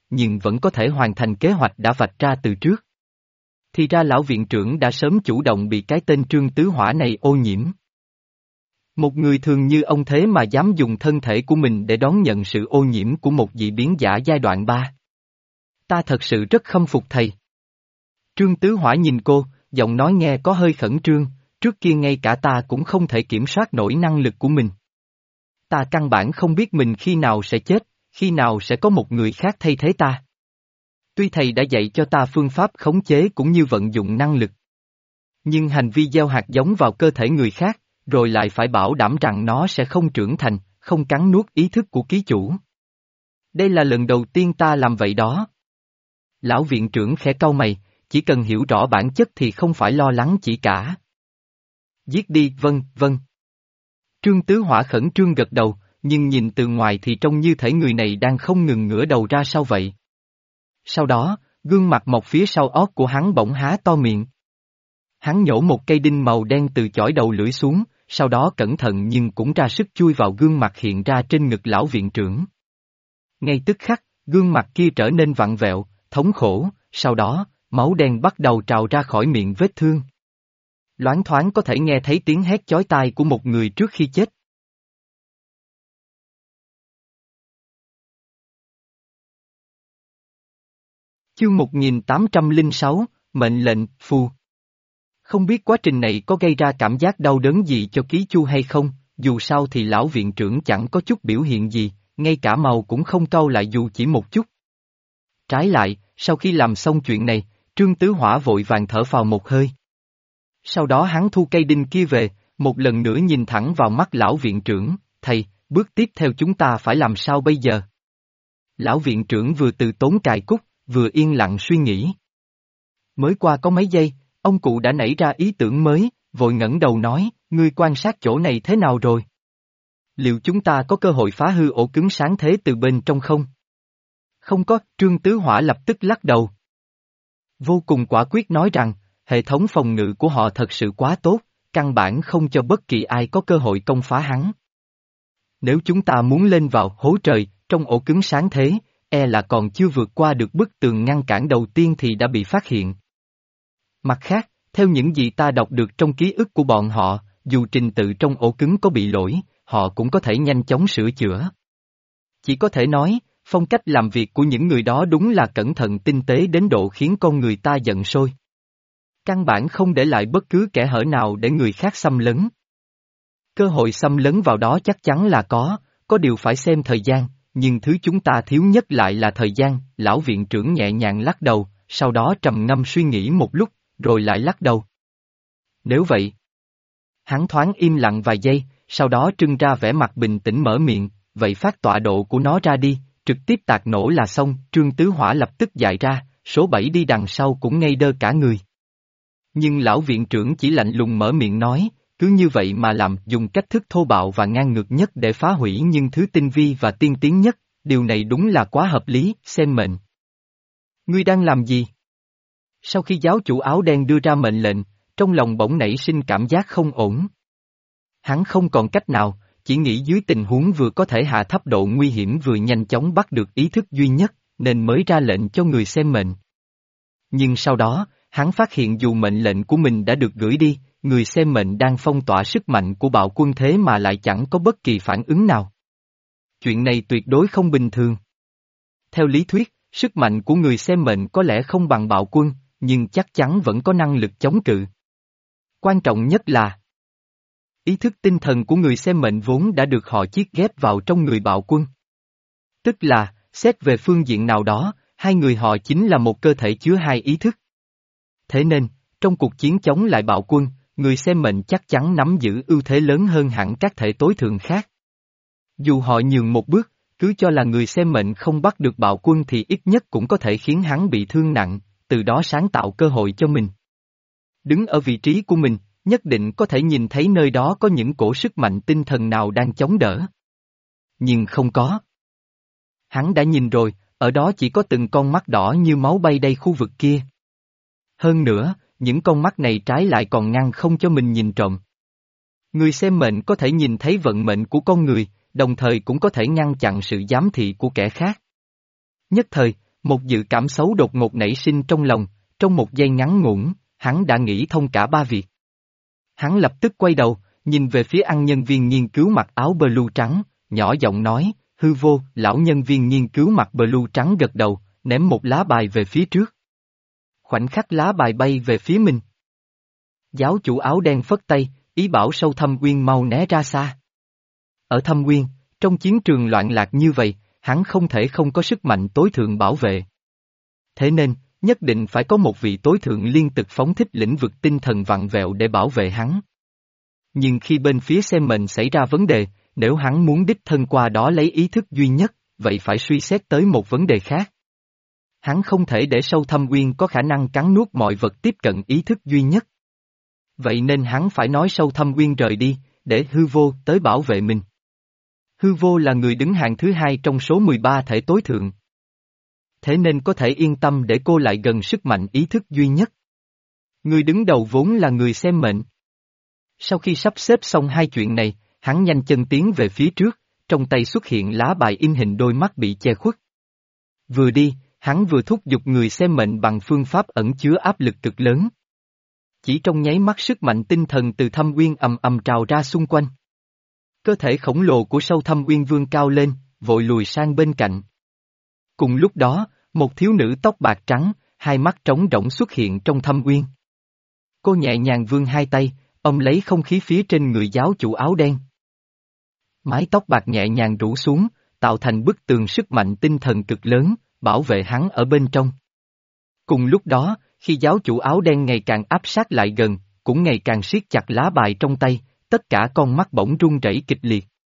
S1: nhưng vẫn có thể hoàn thành kế hoạch đã vạch ra từ trước. Thì ra lão viện trưởng đã sớm chủ động bị cái tên Trương Tứ Hỏa này ô nhiễm. Một người thường như ông thế mà dám dùng thân thể của mình để đón nhận sự ô nhiễm của một dị biến giả giai đoạn ba. Ta thật sự rất khâm phục thầy. Trương Tứ Hỏa nhìn cô, giọng nói nghe có hơi khẩn trương, trước kia ngay cả ta cũng không thể kiểm soát nổi năng lực của mình. Ta căn bản không biết mình khi nào sẽ chết, khi nào sẽ có một người khác thay thế ta. Tuy thầy đã dạy cho ta phương pháp khống chế cũng như vận dụng năng lực. Nhưng hành vi gieo hạt giống vào cơ thể người khác, rồi lại phải bảo đảm rằng nó sẽ không trưởng thành, không cắn nuốt ý thức của ký chủ. Đây là lần đầu tiên ta làm vậy đó. Lão viện trưởng khẽ cau mày, chỉ cần hiểu rõ bản chất thì không phải lo lắng chỉ cả. Giết đi, vâng, vâng. Trương Tứ Hỏa khẩn trương gật đầu, nhưng nhìn từ ngoài thì trông như thể người này đang không ngừng ngửa đầu ra sau vậy. Sau đó, gương mặt mọc phía sau ót của hắn bỗng há to miệng. Hắn nhổ một cây đinh màu đen từ chỏi đầu lưỡi xuống, sau đó cẩn thận nhưng cũng ra sức chui vào gương mặt hiện ra trên ngực lão viện trưởng. Ngay tức khắc, gương mặt kia trở nên vặn vẹo, thống khổ, sau đó, máu đen bắt đầu trào ra khỏi miệng vết thương. Loáng thoáng có thể nghe thấy tiếng hét chói tai của một người trước khi chết. Chương một nghìn tám trăm lẻ sáu, mệnh lệnh, phù. Không biết quá trình này có gây ra cảm giác đau đớn gì cho Ký Chu hay không, dù sao thì lão viện trưởng chẳng có chút biểu hiện gì, ngay cả màu cũng không cau lại dù chỉ một chút. Trái lại, sau khi làm xong chuyện này, Trương Tứ Hỏa vội vàng thở phào một hơi. Sau đó hắn thu cây đinh kia về, một lần nữa nhìn thẳng vào mắt lão viện trưởng, thầy, bước tiếp theo chúng ta phải làm sao bây giờ? Lão viện trưởng vừa từ tốn cài cúc, vừa yên lặng suy nghĩ. Mới qua có mấy giây, ông cụ đã nảy ra ý tưởng mới, vội ngẩng đầu nói, ngươi quan sát chỗ này thế nào rồi? Liệu chúng ta có cơ hội phá hư ổ cứng sáng thế từ bên trong không? Không có, Trương Tứ Hỏa lập tức lắc đầu. Vô cùng quả quyết nói rằng, hệ thống phòng ngự của họ thật sự quá tốt, căn bản không cho bất kỳ ai có cơ hội công phá hắn. Nếu chúng ta muốn lên vào hố trời, trong ổ cứng sáng thế, e là còn chưa vượt qua được bức tường ngăn cản đầu tiên thì đã bị phát hiện. Mặt khác, theo những gì ta đọc được trong ký ức của bọn họ, dù trình tự trong ổ cứng có bị lỗi, họ cũng có thể nhanh chóng sửa chữa. Chỉ có thể nói, phong cách làm việc của những người đó đúng là cẩn thận tinh tế đến độ khiến con người ta giận sôi. Căn bản không để lại bất cứ kẽ hở nào để người khác xâm lấn. Cơ hội xâm lấn vào đó chắc chắn là có, có điều phải xem thời gian, nhưng thứ chúng ta thiếu nhất lại là thời gian, lão viện trưởng nhẹ nhàng lắc đầu, sau đó trầm ngâm suy nghĩ một lúc, rồi lại lắc đầu. Nếu vậy, hắn thoáng im lặng vài giây, sau đó trưng ra vẻ mặt bình tĩnh mở miệng, vậy phát tọa độ của nó ra đi, trực tiếp tạc nổ là xong, Trương Tứ Hỏa lập tức dại ra, số bảy đi đằng sau cũng ngây đơ cả người. Nhưng lão viện trưởng chỉ lạnh lùng mở miệng nói, cứ như vậy mà làm, dùng cách thức thô bạo và ngang ngược nhất để phá hủy những thứ tinh vi và tiên tiến nhất, điều này đúng là quá hợp lý, xem mệnh. Ngươi đang làm gì? Sau khi giáo chủ áo đen đưa ra mệnh lệnh, trong lòng bỗng nảy sinh cảm giác không ổn. Hắn không còn cách nào, chỉ nghĩ dưới tình huống vừa có thể hạ thấp độ nguy hiểm vừa nhanh chóng bắt được ý thức duy nhất, nên mới ra lệnh cho người xem mệnh. Nhưng sau đó, hắn phát hiện dù mệnh lệnh của mình đã được gửi đi, người xem mệnh đang phong tỏa sức mạnh của bạo quân thế mà lại chẳng có bất kỳ phản ứng nào. Chuyện này tuyệt đối không bình thường. Theo lý thuyết, sức mạnh của người xem mệnh có lẽ không bằng bạo quân, nhưng chắc chắn vẫn có năng lực chống cự. Quan trọng nhất là ý thức tinh thần của người xem mệnh vốn đã được họ chiết ghép vào trong người bạo quân. Tức là, xét về phương diện nào đó, hai người họ chính là một cơ thể chứa hai ý thức. Thế nên, trong cuộc chiến chống lại bạo quân, người xem mệnh chắc chắn nắm giữ ưu thế lớn hơn hẳn các thể tối thượng khác. Dù họ nhường một bước, cứ cho là người xem mệnh không bắt được bạo quân thì ít nhất cũng có thể khiến hắn bị thương nặng, từ đó sáng tạo cơ hội cho mình. Đứng ở vị trí của mình, nhất định có thể nhìn thấy nơi đó có những cổ sức mạnh tinh thần nào đang chống đỡ. Nhưng không có. Hắn đã nhìn rồi, ở đó chỉ có từng con mắt đỏ như máu bay đầy khu vực kia. Hơn nữa, những con mắt này trái lại còn ngăn không cho mình nhìn trộm. Người xem mệnh có thể nhìn thấy vận mệnh của con người, đồng thời cũng có thể ngăn chặn sự giám thị của kẻ khác. Nhất thời, Một dự cảm xấu đột ngột nảy sinh trong lòng, trong một giây ngắn ngủn, hắn đã nghĩ thông cả ba việc. Hắn lập tức quay đầu, nhìn về phía ăn nhân viên nghiên cứu mặc áo blue trắng, nhỏ giọng nói, hư vô, lão nhân viên nghiên cứu mặc blue trắng gật đầu, ném một lá bài về phía trước. Khoảnh khắc lá bài bay về phía mình. Giáo chủ áo đen phất tay, ý bảo Sâu Thâm Uyên mau né ra xa. Ở Thâm Uyên, trong chiến trường loạn lạc như vậy, hắn không thể không có sức mạnh tối thượng bảo vệ. Thế nên, nhất định phải có một vị tối thượng liên tục phóng thích lĩnh vực tinh thần vặn vẹo để bảo vệ hắn. Nhưng khi bên phía xem mệnh xảy ra vấn đề, nếu hắn muốn đích thân qua đó lấy ý thức duy nhất, vậy phải suy xét tới một vấn đề khác. Hắn không thể để Sâu Thâm Uyên có khả năng cắn nuốt mọi vật tiếp cận ý thức duy nhất. Vậy nên hắn phải nói Sâu Thâm Uyên rời đi, để hư vô tới bảo vệ mình. Hư vô là người đứng hàng thứ hai trong số mười ba thể tối thượng. Thế nên có thể yên tâm để cô lại gần sức mạnh ý thức duy nhất. Người đứng đầu vốn là người xem mệnh. Sau khi sắp xếp xong hai chuyện này, hắn nhanh chân tiến về phía trước, trong tay xuất hiện lá bài in hình đôi mắt bị che khuất. Vừa đi, hắn vừa thúc giục người xem mệnh bằng phương pháp ẩn chứa áp lực cực lớn. Chỉ trong nháy mắt sức mạnh tinh thần từ Thâm Uyên ầm ầm trào ra xung quanh. Cơ thể khổng lồ của Sâu Thâm Uyên vươn cao lên, vội lùi sang bên cạnh. Cùng lúc đó, một thiếu nữ tóc bạc trắng, hai mắt trống rỗng xuất hiện trong Thâm Uyên. Cô nhẹ nhàng vươn hai tay, ôm lấy không khí phía trên người giáo chủ áo đen. Mái tóc bạc nhẹ nhàng rủ xuống, tạo thành bức tường sức mạnh tinh thần cực lớn, bảo vệ hắn ở bên trong. Cùng lúc đó, khi giáo chủ áo đen ngày càng áp sát lại gần, cũng ngày càng siết chặt lá bài trong tay, tất cả con mắt bỗng run rẩy kịch liệt.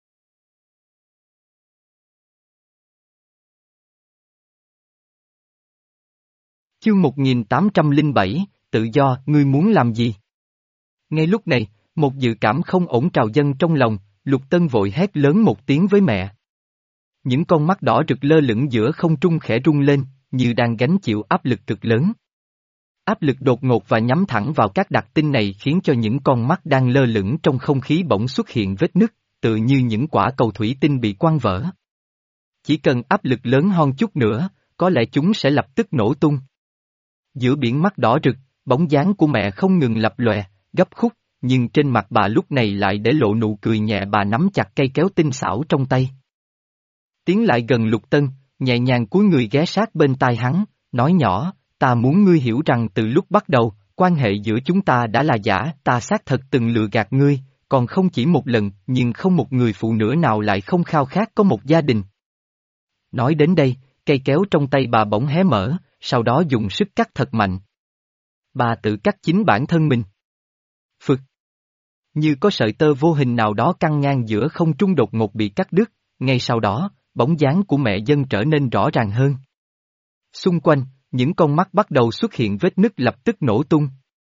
S1: Chương một nghìn tám trăm lẻ bảy, tự do, ngươi muốn làm gì? Ngay lúc này, một dự cảm không ổn trào dâng trong lòng, Lục Tân vội hét lớn một tiếng với mẹ. Những con mắt đỏ rực lơ lửng giữa không trung khẽ rung lên, như đang gánh chịu áp lực cực lớn. Áp lực đột ngột và nhắm thẳng vào các đặc tinh này khiến cho những con mắt đang lơ lửng trong không khí bỗng xuất hiện vết nứt, tự như những quả cầu thủy tinh bị quăng vỡ. Chỉ cần áp lực lớn hơn chút nữa, có lẽ chúng sẽ lập tức nổ tung. Giữa biển mắt đỏ rực, bóng dáng của mẹ không ngừng lập lòe, gấp khúc, nhưng trên mặt bà lúc này lại để lộ nụ cười nhẹ. Bà nắm chặt cây kéo tinh xảo trong tay. Tiến lại gần Lục Tân, nhẹ nhàng cúi người ghé sát bên tai hắn, nói nhỏ, ta muốn ngươi hiểu rằng từ lúc bắt đầu, quan hệ giữa chúng ta đã là giả, ta xác thật từng lừa gạt ngươi, còn không chỉ một lần, nhưng không một người phụ nữ nào lại không khao khát có một gia đình. Nói đến đây, cây kéo trong tay bà bỗng hé mở, sau đó dùng sức cắt thật mạnh. Bà tự cắt chính bản thân mình. Phực. Như có sợi tơ vô hình nào đó căng ngang giữa không trung đột ngột bị cắt đứt, ngay sau đó, bóng dáng của mẹ dân trở nên rõ ràng hơn. Xung quanh, những con mắt bắt đầu xuất hiện vết nứt lập tức nổ tung.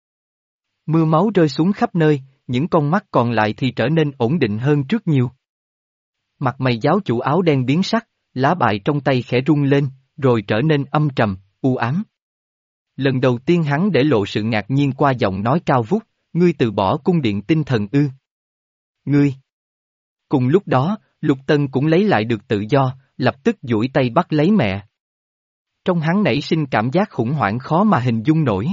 S1: Mưa máu rơi xuống khắp nơi, những con mắt còn lại thì trở nên ổn định hơn trước nhiều. Mặt mày giáo chủ áo đen biến sắc, lá bài trong tay khẽ rung lên, rồi trở nên âm trầm, u ám. Lần đầu tiên hắn để lộ sự ngạc nhiên qua giọng nói cao vút, ngươi từ bỏ cung điện tinh thần ư. Ngươi. Cùng lúc đó, Lục Tân cũng lấy lại được tự do, lập tức duỗi tay bắt lấy mẹ. Trong hắn nảy sinh cảm giác khủng hoảng khó mà hình dung nổi.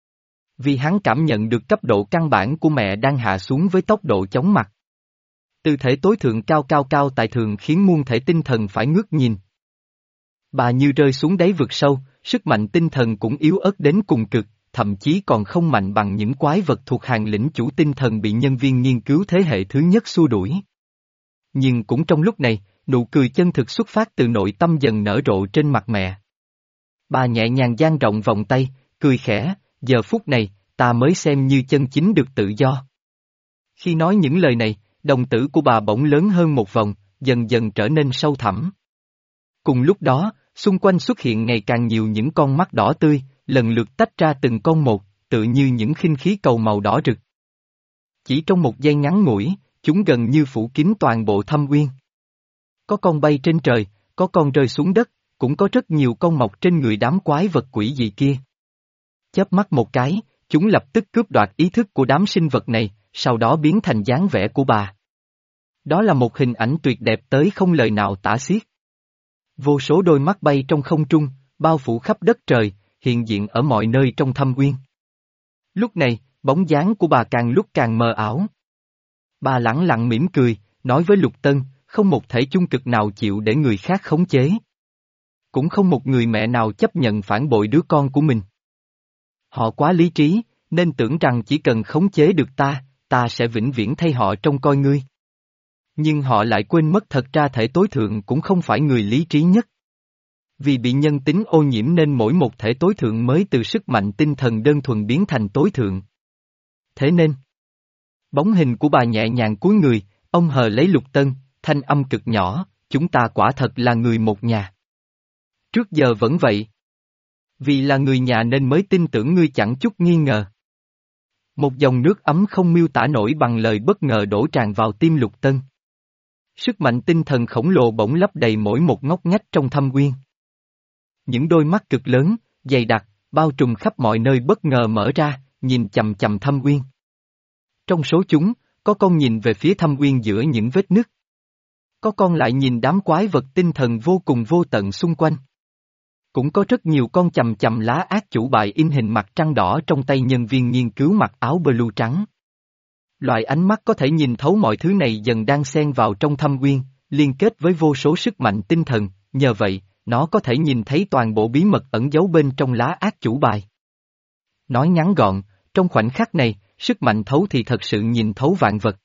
S1: Vì hắn cảm nhận được cấp độ căn bản của mẹ đang hạ xuống với tốc độ chóng mặt. Tư thể tối thượng cao cao cao tại thường khiến muôn thể tinh thần phải ngước nhìn. Bà như rơi xuống đáy vực sâu, sức mạnh tinh thần cũng yếu ớt đến cùng cực, thậm chí còn không mạnh bằng những quái vật thuộc hàng lĩnh chủ tinh thần bị nhân viên nghiên cứu thế hệ thứ nhất xua đuổi. Nhưng cũng trong lúc này, nụ cười chân thực xuất phát từ nội tâm dần nở rộ trên mặt mẹ. Bà nhẹ nhàng dang rộng vòng tay, cười khẽ, giờ phút này, ta mới xem như chân chính được tự do. Khi nói những lời này, đồng tử của bà bỗng lớn hơn một vòng, dần dần trở nên sâu thẳm. Cùng lúc đó, xung quanh xuất hiện ngày càng nhiều những con mắt đỏ tươi, lần lượt tách ra từng con một, tự như những khinh khí cầu màu đỏ rực. Chỉ trong một giây ngắn ngủi, chúng gần như phủ kín toàn bộ Thâm Uyên. Có con bay trên trời, có con rơi xuống đất, cũng có rất nhiều con mọc trên người đám quái vật quỷ dị kia. Chớp mắt một cái, chúng lập tức cướp đoạt ý thức của đám sinh vật này, sau đó biến thành dáng vẻ của bà. Đó là một hình ảnh tuyệt đẹp tới không lời nào tả xiết. Vô số đôi mắt bay trong không trung, bao phủ khắp đất trời, hiện diện ở mọi nơi trong thâm uyên. Lúc này, bóng dáng của bà càng lúc càng mờ ảo. Bà lẳng lặng mỉm cười, nói với Lục Tân, không một thể chung cực nào chịu để người khác khống chế. Cũng không một người mẹ nào chấp nhận phản bội đứa con của mình. Họ quá lý trí, nên tưởng rằng chỉ cần khống chế được ta, ta sẽ vĩnh viễn thay họ trông coi ngươi. Nhưng họ lại quên mất thật ra thể tối thượng cũng không phải người lý trí nhất. Vì bị nhân tính ô nhiễm nên mỗi một thể tối thượng mới từ sức mạnh tinh thần đơn thuần biến thành tối thượng. Thế nên, bóng hình của bà nhẹ nhàng cúi người, ông hờ lấy Lục Tân, thanh âm cực nhỏ, chúng ta quả thật là người một nhà. Trước giờ vẫn vậy. Vì là người nhà nên mới tin tưởng ngươi chẳng chút nghi ngờ. Một dòng nước ấm không miêu tả nổi bằng lời bất ngờ đổ tràn vào tim Lục Tân. Sức mạnh tinh thần khổng lồ bỗng lấp đầy mỗi một ngóc ngách trong thâm uyên. Những đôi mắt cực lớn, dày đặc, bao trùm khắp mọi nơi bất ngờ mở ra, nhìn chằm chằm thâm uyên. Trong số chúng, có con nhìn về phía thâm uyên giữa những vết nứt. Có con lại nhìn đám quái vật tinh thần vô cùng vô tận xung quanh. Cũng có rất nhiều con chằm chằm lá ác chủ bài in hình mặt trăng đỏ trong tay nhân viên nghiên cứu mặc áo blue trắng. Loại ánh mắt có thể nhìn thấu mọi thứ này dần đang xen vào trong thâm uyên, liên kết với vô số sức mạnh tinh thần, nhờ vậy, nó có thể nhìn thấy toàn bộ bí mật ẩn giấu bên trong lá ác chủ bài. Nói ngắn gọn, trong khoảnh khắc này, sức mạnh thấu thì thật sự nhìn thấu vạn vật.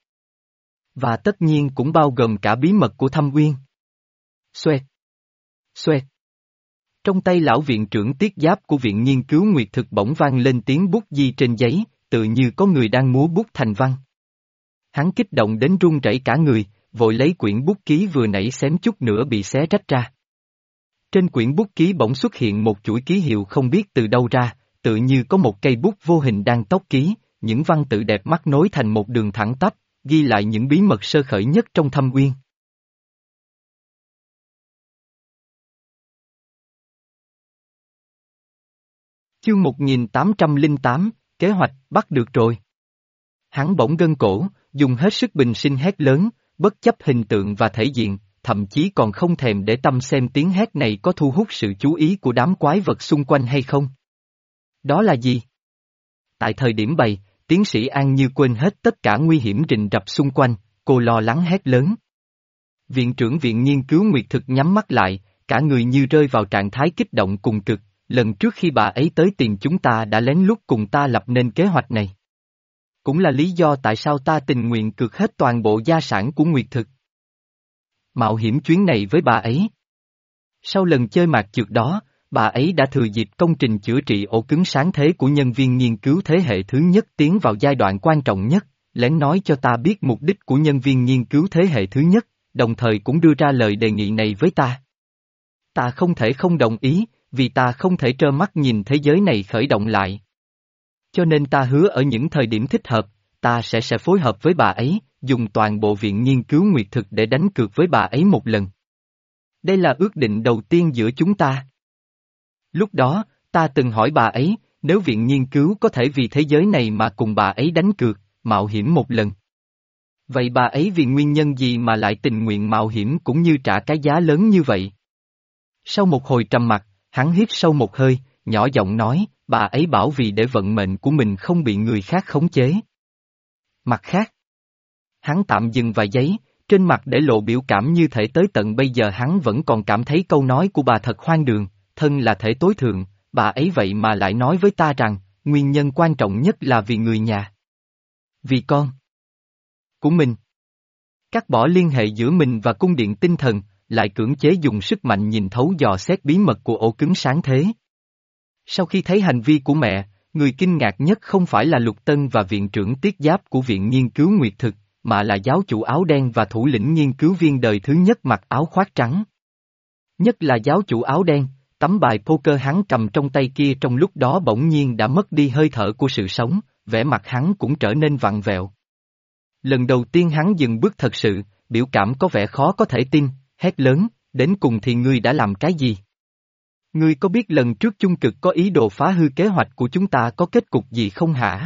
S1: Và tất nhiên cũng bao gồm cả bí mật của thâm uyên. Xoẹt! Xoẹt! Trong tay lão viện trưởng Tiết Giáp của Viện Nghiên cứu Nguyệt Thực bỗng vang lên tiếng bút di trên giấy, tự như có người đang múa bút thành văn. Hắn kích động đến run rẩy cả người, vội lấy quyển bút ký vừa nãy xém chút nữa bị xé rách ra. Trên quyển bút ký bỗng xuất hiện một chuỗi ký hiệu không biết từ đâu ra, tự như có một cây bút vô hình đang tóc ký, những văn tự đẹp mắt nối thành một đường thẳng tắp, ghi lại những bí mật sơ khởi nhất trong thâm uyên. Chương một nghìn tám trăm lẻ tám, kế hoạch, bắt được rồi. Hắn bỗng gân cổ, dùng hết sức bình sinh hét lớn, bất chấp hình tượng và thể diện, thậm chí còn không thèm để tâm xem tiếng hét này có thu hút sự chú ý của đám quái vật xung quanh hay không. Đó là gì? Tại thời điểm bày, tiến sĩ An như quên hết tất cả nguy hiểm rình rập xung quanh, cô lo lắng hét lớn. Viện trưởng Viện Nghiên cứu Nguyệt Thực nhắm mắt lại, cả người như rơi vào trạng thái kích động cùng cực. Lần trước khi bà ấy tới tìm chúng ta đã lén lút cùng ta lập nên kế hoạch này. Cũng là lý do tại sao ta tình nguyện cược hết toàn bộ gia sản của Nguyệt Thực. Mạo hiểm chuyến này với bà ấy. Sau lần chơi mạc trượt đó, bà ấy đã thừa dịp công trình chữa trị ổ cứng sáng thế của nhân viên nghiên cứu thế hệ thứ nhất tiến vào giai đoạn quan trọng nhất, lén nói cho ta biết mục đích của nhân viên nghiên cứu thế hệ thứ nhất, đồng thời cũng đưa ra lời đề nghị này với ta. Ta không thể không đồng ý, vì ta không thể trơ mắt nhìn thế giới này khởi động lại. Cho nên ta hứa ở những thời điểm thích hợp, ta sẽ sẽ phối hợp với bà ấy, dùng toàn bộ viện nghiên cứu Nguyệt Thực để đánh cược với bà ấy một lần. Đây là ước định đầu tiên giữa chúng ta. Lúc đó, ta từng hỏi bà ấy, nếu viện nghiên cứu có thể vì thế giới này mà cùng bà ấy đánh cược, mạo hiểm một lần. Vậy bà ấy vì nguyên nhân gì mà lại tình nguyện mạo hiểm cũng như trả cái giá lớn như vậy? Sau một hồi trầm mặc, hắn hít sâu một hơi, nhỏ giọng nói, bà ấy bảo vì để vận mệnh của mình không bị người khác khống chế. Mặt khác, hắn tạm dừng vài giây, trên mặt để lộ biểu cảm như thể tới tận bây giờ hắn vẫn còn cảm thấy câu nói của bà thật hoang đường, thân là thể tối thượng, bà ấy vậy mà lại nói với ta rằng, nguyên nhân quan trọng nhất là vì người nhà. Vì con của mình. Cắt bỏ liên hệ giữa mình và cung điện tinh thần, lại cưỡng chế dùng sức mạnh nhìn thấu dò xét bí mật của ổ cứng sáng thế. Sau khi thấy hành vi của mẹ, người kinh ngạc nhất không phải là Lục Tân và viện trưởng Tiết Giáp của Viện Nghiên cứu Nguyệt Thực, mà là giáo chủ áo đen và thủ lĩnh nghiên cứu viên đời thứ nhất mặc áo khoác trắng. Nhất là giáo chủ áo đen, tấm bài poker hắn cầm trong tay kia trong lúc đó bỗng nhiên đã mất đi hơi thở của sự sống, vẻ mặt hắn cũng trở nên vặn vẹo. Lần đầu tiên hắn dừng bước thật sự, biểu cảm có vẻ khó có thể tin, hét lớn, đến cùng thì ngươi đã làm cái gì? Ngươi có biết lần trước chung cực có ý đồ phá hư kế hoạch của chúng ta có kết cục gì không hả?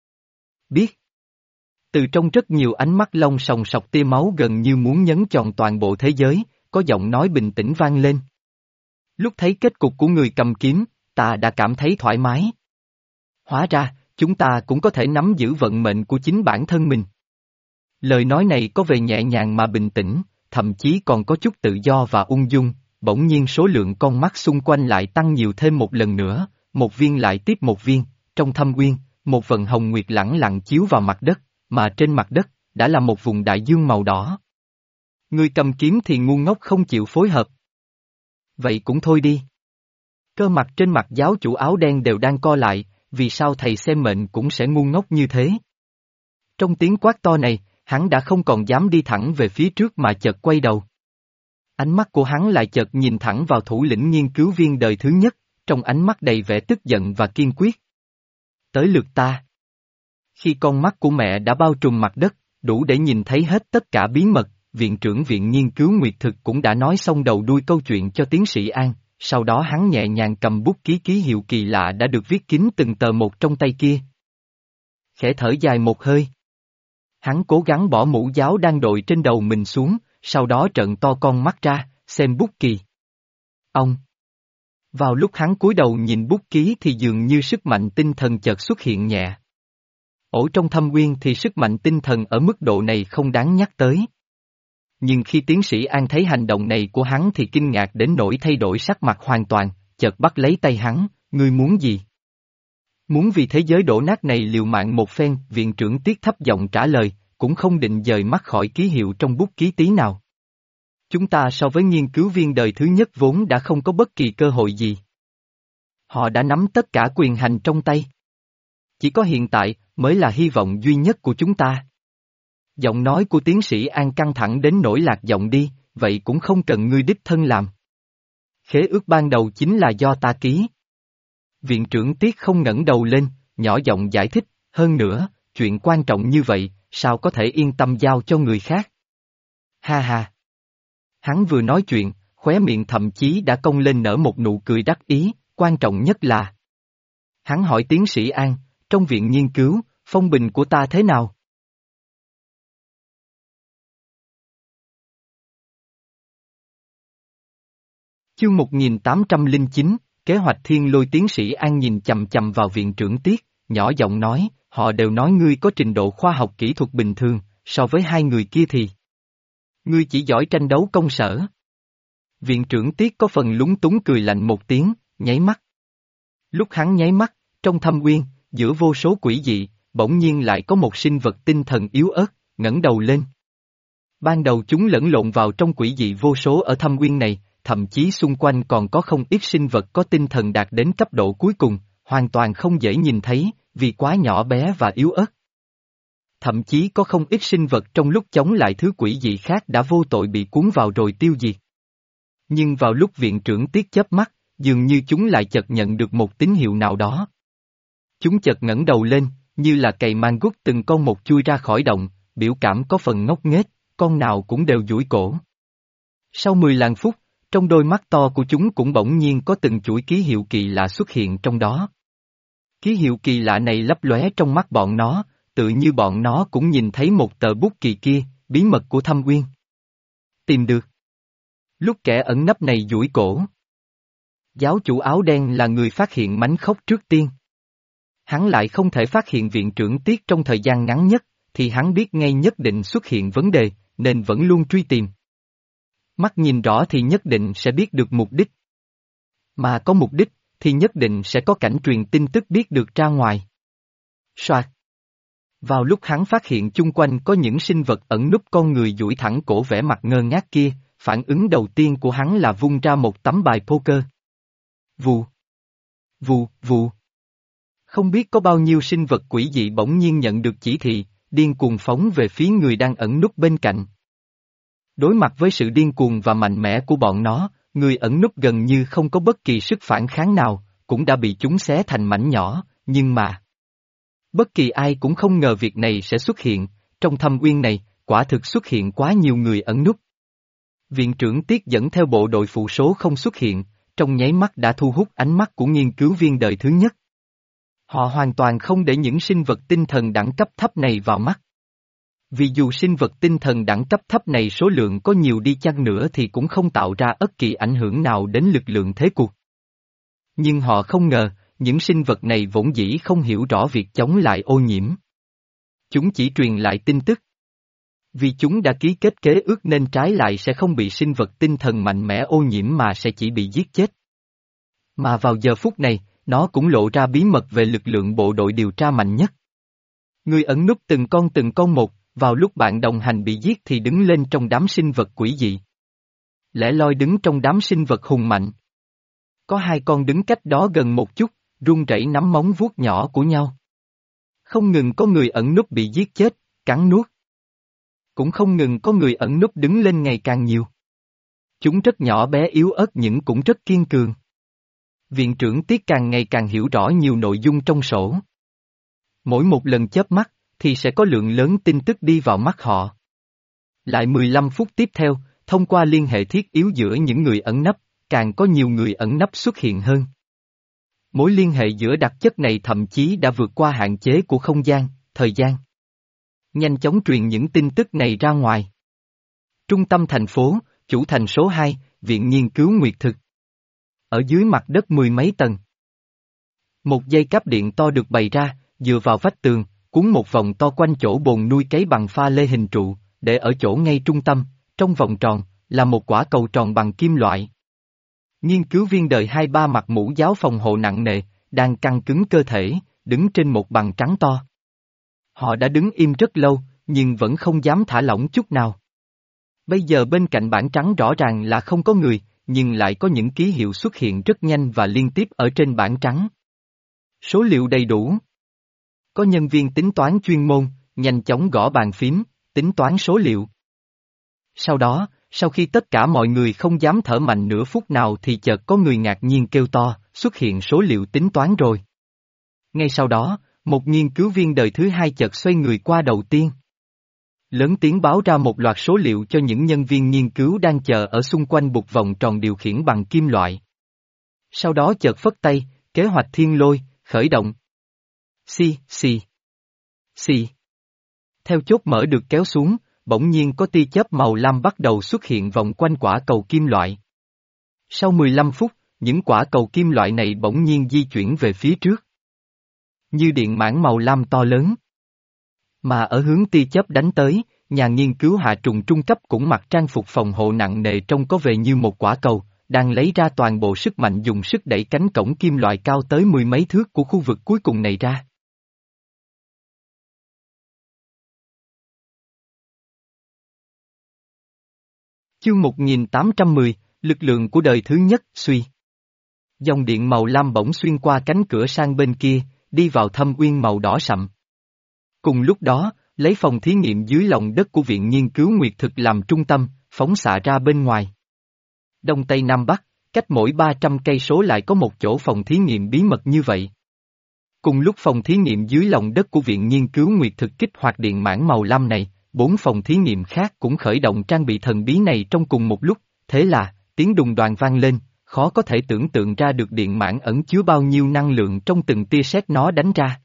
S1: Biết. Từ trong rất nhiều ánh mắt long sòng sọc tia máu gần như muốn nhấn tròn toàn bộ thế giới, có giọng nói bình tĩnh vang lên. Lúc thấy kết cục của người cầm kiếm, ta đã cảm thấy thoải mái. Hóa ra, chúng ta cũng có thể nắm giữ vận mệnh của chính bản thân mình. Lời nói này có vẻ nhẹ nhàng mà bình tĩnh, thậm chí còn có chút tự do và ung dung, bỗng nhiên số lượng con mắt xung quanh lại tăng nhiều thêm một lần nữa, một viên lại tiếp một viên, trong thâm uyên, một vần hồng nguyệt lẳng lặng chiếu vào mặt đất, mà trên mặt đất, đã là một vùng đại dương màu đỏ. Người cầm kiếm thì ngu ngốc không chịu phối hợp. Vậy cũng thôi đi. Cơ mặt trên mặt giáo chủ áo đen đều đang co lại, vì sao thầy xem mệnh cũng sẽ ngu ngốc như thế? Trong tiếng quát to này, hắn đã không còn dám đi thẳng về phía trước mà chợt quay đầu. Ánh mắt của hắn lại chợt nhìn thẳng vào thủ lĩnh nghiên cứu viên đời thứ nhất, trong ánh mắt đầy vẻ tức giận và kiên quyết. Tới lượt ta. Khi con mắt của mẹ đã bao trùm mặt đất, đủ để nhìn thấy hết tất cả bí mật, viện trưởng viện nghiên cứu Nguyệt Thực cũng đã nói xong đầu đuôi câu chuyện cho tiến sĩ An, sau đó hắn nhẹ nhàng cầm bút ký ký hiệu kỳ lạ đã được viết kín từng tờ một trong tay kia. Khẽ thở dài một hơi. Hắn cố gắng bỏ mũ giáo đang đội trên đầu mình xuống, sau đó trợn to con mắt ra, xem bút kỳ. Ông. Vào lúc hắn cúi đầu nhìn bút ký thì dường như sức mạnh tinh thần chợt xuất hiện nhẹ. Ổ trong thâm uyên thì sức mạnh tinh thần ở mức độ này không đáng nhắc tới. Nhưng khi tiến sĩ An thấy hành động này của hắn thì kinh ngạc đến nỗi thay đổi sắc mặt hoàn toàn, chợt bắt lấy tay hắn, ngươi muốn gì? Muốn vì thế giới đổ nát này liều mạng một phen, viện trưởng Tiết thấp giọng trả lời, cũng không định dời mắt khỏi ký hiệu trong bút ký tí nào. Chúng ta so với nghiên cứu viên đời thứ nhất vốn đã không có bất kỳ cơ hội gì. Họ đã nắm tất cả quyền hành trong tay. Chỉ có hiện tại mới là hy vọng duy nhất của chúng ta. Giọng nói của tiến sĩ An căng thẳng đến nỗi lạc giọng đi, vậy cũng không cần ngươi đích thân làm. Khế ước ban đầu chính là do ta ký. Viện trưởng Tiết không ngẩng đầu lên, nhỏ giọng giải thích, hơn nữa, chuyện quan trọng như vậy, sao có thể yên tâm giao cho người khác? Ha ha! Hắn vừa nói chuyện, khóe miệng thậm chí đã cong lên nở một nụ cười đắc ý, quan trọng nhất là... Hắn hỏi tiến sĩ An, trong viện nghiên cứu, phong bình của ta thế nào? Chương một nghìn tám trăm lẻ chín, kế hoạch thiên lôi tiến sĩ An nhìn chầm chầm vào viện trưởng Tiết, nhỏ giọng nói, họ đều nói ngươi có trình độ khoa học kỹ thuật bình thường, so với hai người kia thì... Ngươi chỉ giỏi tranh đấu công sở. Viện trưởng Tiết có phần lúng túng cười lạnh một tiếng, nháy mắt. Lúc hắn nháy mắt, trong thâm uyên, giữa vô số quỷ dị, bỗng nhiên lại có một sinh vật tinh thần yếu ớt, ngẩng đầu lên. Ban đầu chúng lẫn lộn vào trong quỷ dị vô số ở thâm uyên này, thậm chí xung quanh còn có không ít sinh vật có tinh thần đạt đến cấp độ cuối cùng, hoàn toàn không dễ nhìn thấy, vì quá nhỏ bé và yếu ớt. Thậm chí có không ít sinh vật trong lúc chống lại thứ quỷ dị khác đã vô tội bị cuốn vào rồi tiêu diệt. Nhưng vào lúc viện trưởng Tiết chớp mắt, dường như chúng lại chợt nhận được một tín hiệu nào đó. Chúng chợt ngẩng đầu lên, như là cày mang gút từng con một chui ra khỏi động, biểu cảm có phần ngốc nghếch, con nào cũng đều duỗi cổ. Sau mười lạng phút, trong đôi mắt to của chúng cũng bỗng nhiên có từng chuỗi ký hiệu kỳ lạ xuất hiện trong đó. Ký hiệu kỳ lạ này lấp lóe trong mắt bọn nó, tự như bọn nó cũng nhìn thấy một tờ bút kỳ kia, bí mật của thâm uyên. Tìm được. Lúc kẻ ẩn nấp này duỗi cổ. Giáo chủ áo đen là người phát hiện mánh khóc trước tiên. Hắn lại không thể phát hiện viện trưởng Tiết trong thời gian ngắn nhất, thì hắn biết ngay nhất định xuất hiện vấn đề, nên vẫn luôn truy tìm. Mắt nhìn rõ thì nhất định sẽ biết được mục đích. Mà có mục đích, thì nhất định sẽ có cảnh truyền tin tức biết được ra ngoài. Soạt. Vào lúc hắn phát hiện chung quanh có những sinh vật ẩn núp con người duỗi thẳng cổ vẻ mặt ngơ ngác kia, phản ứng đầu tiên của hắn là vung ra một tấm bài poker. Vù. Vù, vù. Không biết có bao nhiêu sinh vật quỷ dị bỗng nhiên nhận được chỉ thị, điên cuồng phóng về phía người đang ẩn núp bên cạnh. Đối mặt với sự điên cuồng và mạnh mẽ của bọn nó, người ẩn núp gần như không có bất kỳ sức phản kháng nào, cũng đã bị chúng xé thành mảnh nhỏ, nhưng mà... Bất kỳ ai cũng không ngờ việc này sẽ xuất hiện, trong thâm uyên này, quả thực xuất hiện quá nhiều người ẩn núp. Viện trưởng Tiết dẫn theo bộ đội phụ số không xuất hiện, trong nháy mắt đã thu hút ánh mắt của nghiên cứu viên đời thứ nhất. Họ hoàn toàn không để những sinh vật tinh thần đẳng cấp thấp này vào mắt. Vì dù sinh vật tinh thần đẳng cấp thấp này số lượng có nhiều đi chăng nữa thì cũng không tạo ra bất kỳ ảnh hưởng nào đến lực lượng thế cuộc. Nhưng họ không ngờ, những sinh vật này vốn dĩ không hiểu rõ việc chống lại ô nhiễm. Chúng chỉ truyền lại tin tức. Vì chúng đã ký kết kế ước nên trái lại sẽ không bị sinh vật tinh thần mạnh mẽ ô nhiễm mà sẽ chỉ bị giết chết. Mà vào giờ phút này, nó cũng lộ ra bí mật về lực lượng bộ đội điều tra mạnh nhất. Người ẩn núp từng con từng con một, vào lúc bạn đồng hành bị giết thì đứng lên trong đám sinh vật quỷ dị. Lẻ loi đứng trong đám sinh vật hùng mạnh. Có hai con đứng cách đó gần một chút, run rẩy nắm móng vuốt nhỏ của nhau. Không ngừng có người ẩn núp bị giết chết, cắn nuốt. Cũng không ngừng có người ẩn núp đứng lên ngày càng nhiều. Chúng rất nhỏ bé yếu ớt nhưng cũng rất kiên cường. Viện trưởng Tiết càng ngày càng hiểu rõ nhiều nội dung trong sổ. Mỗi một lần chớp mắt, thì sẽ có lượng lớn tin tức đi vào mắt họ. Lại mười lăm phút tiếp theo, thông qua liên hệ thiết yếu giữa những người ẩn nấp, càng có nhiều người ẩn nấp xuất hiện hơn. Mối liên hệ giữa đặc chất này thậm chí đã vượt qua hạn chế của không gian, thời gian. Nhanh chóng truyền những tin tức này ra ngoài. Trung tâm thành phố, chủ thành số hai, Viện Nghiên cứu Nguyệt Thực. Ở dưới mặt đất mười mấy tầng. Một dây cáp điện to được bày ra, dựa vào vách tường, cuốn một vòng to quanh chỗ bồn nuôi cấy bằng pha lê hình trụ, để ở chỗ ngay trung tâm, trong vòng tròn, là một quả cầu tròn bằng kim loại. Nghiên cứu viên đời hai ba mặc mũ giáo phòng hộ nặng nề, đang căng cứng cơ thể, đứng trên một bằng trắng to. Họ đã đứng im rất lâu, nhưng vẫn không dám thả lỏng chút nào. Bây giờ bên cạnh bảng trắng rõ ràng là không có người, nhưng lại có những ký hiệu xuất hiện rất nhanh và liên tiếp ở trên bảng trắng. Số liệu đầy đủ. Có nhân viên tính toán chuyên môn, nhanh chóng gõ bàn phím, tính toán số liệu. Sau đó, sau khi tất cả mọi người không dám thở mạnh nửa phút nào thì chợt có người ngạc nhiên kêu to, xuất hiện số liệu tính toán rồi. Ngay sau đó, một nghiên cứu viên đời thứ hai chợt xoay người qua đầu tiên. Lớn tiếng báo ra một loạt số liệu cho những nhân viên nghiên cứu đang chờ ở xung quanh bục vòng tròn điều khiển bằng kim loại. Sau đó chợt phất tay, kế hoạch thiên lôi, khởi động. Xì, xì, xì. Theo chốt mở được kéo xuống, bỗng nhiên có tia chớp màu lam bắt đầu xuất hiện vòng quanh quả cầu kim loại. Sau mười lăm phút, những quả cầu kim loại này bỗng nhiên di chuyển về phía trước. Như điện mãn màu lam to lớn. Mà ở hướng tia chớp đánh tới, nhà nghiên cứu hạ trùng trung cấp cũng mặc trang phục phòng hộ nặng nề trông có vẻ như một quả cầu, đang lấy ra toàn bộ sức mạnh dùng sức đẩy cánh cổng kim loại cao tới mười mấy thước của khu vực cuối cùng này ra. Chương một nghìn tám trăm mười, lực lượng của đời thứ nhất, suy. Dòng điện màu lam bỗng xuyên qua cánh cửa sang bên kia, đi vào thâm uyên màu đỏ sậm. Cùng lúc đó, lấy phòng thí nghiệm dưới lòng đất của Viện Nghiên cứu Nguyệt Thực làm trung tâm, phóng xạ ra bên ngoài. Đông Tây Nam Bắc, cách mỗi ba trăm cây số lại có một chỗ phòng thí nghiệm bí mật như vậy. Cùng lúc phòng thí nghiệm dưới lòng đất của Viện Nghiên cứu Nguyệt Thực kích hoạt điện mãn màu lam này, bốn phòng thí nghiệm khác cũng khởi động trang bị thần bí này trong cùng một lúc, thế là, tiếng đùng đoàng vang lên, khó có thể tưởng tượng ra được điện mãn ẩn chứa bao nhiêu năng lượng trong từng tia sét nó đánh ra.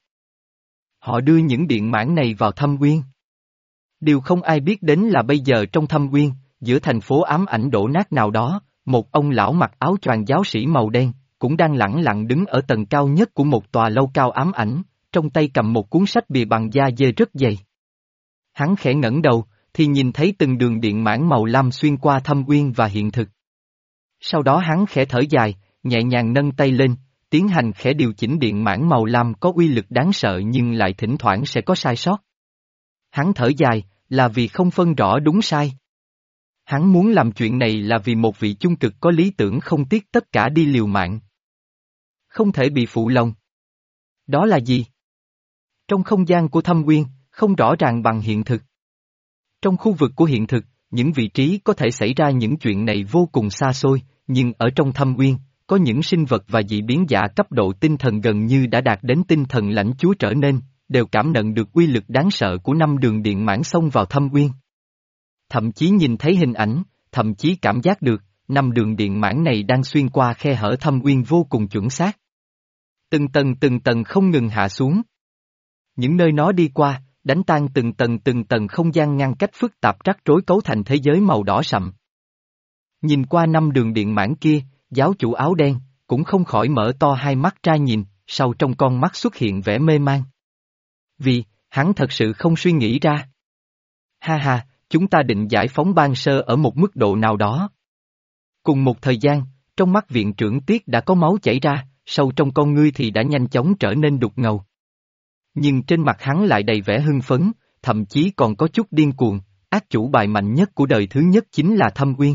S1: Họ đưa những điện mãn này vào thâm uyên. Điều không ai biết đến là bây giờ trong thâm uyên, giữa thành phố ám ảnh đổ nát nào đó, một ông lão mặc áo choàng giáo sĩ màu đen, cũng đang lẳng lặng đứng ở tầng cao nhất của một tòa lâu cao ám ảnh, trong tay cầm một cuốn sách bìa bằng da dê rất dày. Hắn khẽ ngẩng đầu, thì nhìn thấy từng đường điện mãn màu lam xuyên qua thâm uyên và hiện thực. Sau đó hắn khẽ thở dài, nhẹ nhàng nâng tay lên, tiến hành khẽ điều chỉnh điện mãn màu lam có uy lực đáng sợ nhưng lại thỉnh thoảng sẽ có sai sót. Hắn thở dài, là vì không phân rõ đúng sai. Hắn muốn làm chuyện này là vì một vị chung cực có lý tưởng không tiếc tất cả đi liều mạng. Không thể bị phụ lòng. Đó là gì? Trong không gian của thâm uyên, không rõ ràng bằng hiện thực. Trong khu vực của hiện thực, những vị trí có thể xảy ra những chuyện này vô cùng xa xôi, nhưng ở trong thâm uyên, có những sinh vật và dị biến giả cấp độ tinh thần gần như đã đạt đến tinh thần lãnh chúa trở nên, đều cảm nhận được uy lực đáng sợ của năm đường điện mãn xông vào thâm uyên. Thậm chí nhìn thấy hình ảnh, thậm chí cảm giác được, năm đường điện mãn này đang xuyên qua khe hở thâm uyên vô cùng chuẩn xác. Từng tầng từng tầng không ngừng hạ xuống. Những nơi nó đi qua, đánh tan từng tầng từng tầng không gian ngăn cách phức tạp rắc rối cấu thành thế giới màu đỏ sậm. Nhìn qua năm đường điện mãn kia, giáo chủ áo đen, cũng không khỏi mở to hai mắt ra nhìn, sau trong con mắt xuất hiện vẻ mê man. Vì, hắn thật sự không suy nghĩ ra. Ha ha, chúng ta định giải phóng ban sơ ở một mức độ nào đó. Cùng một thời gian, trong mắt viện trưởng Tiết đã có máu chảy ra, sâu trong con ngươi thì đã nhanh chóng trở nên đục ngầu. Nhưng trên mặt hắn lại đầy vẻ hưng phấn, thậm chí còn có chút điên cuồng, ác chủ bài mạnh nhất của đời thứ nhất chính là Thâm Uyên.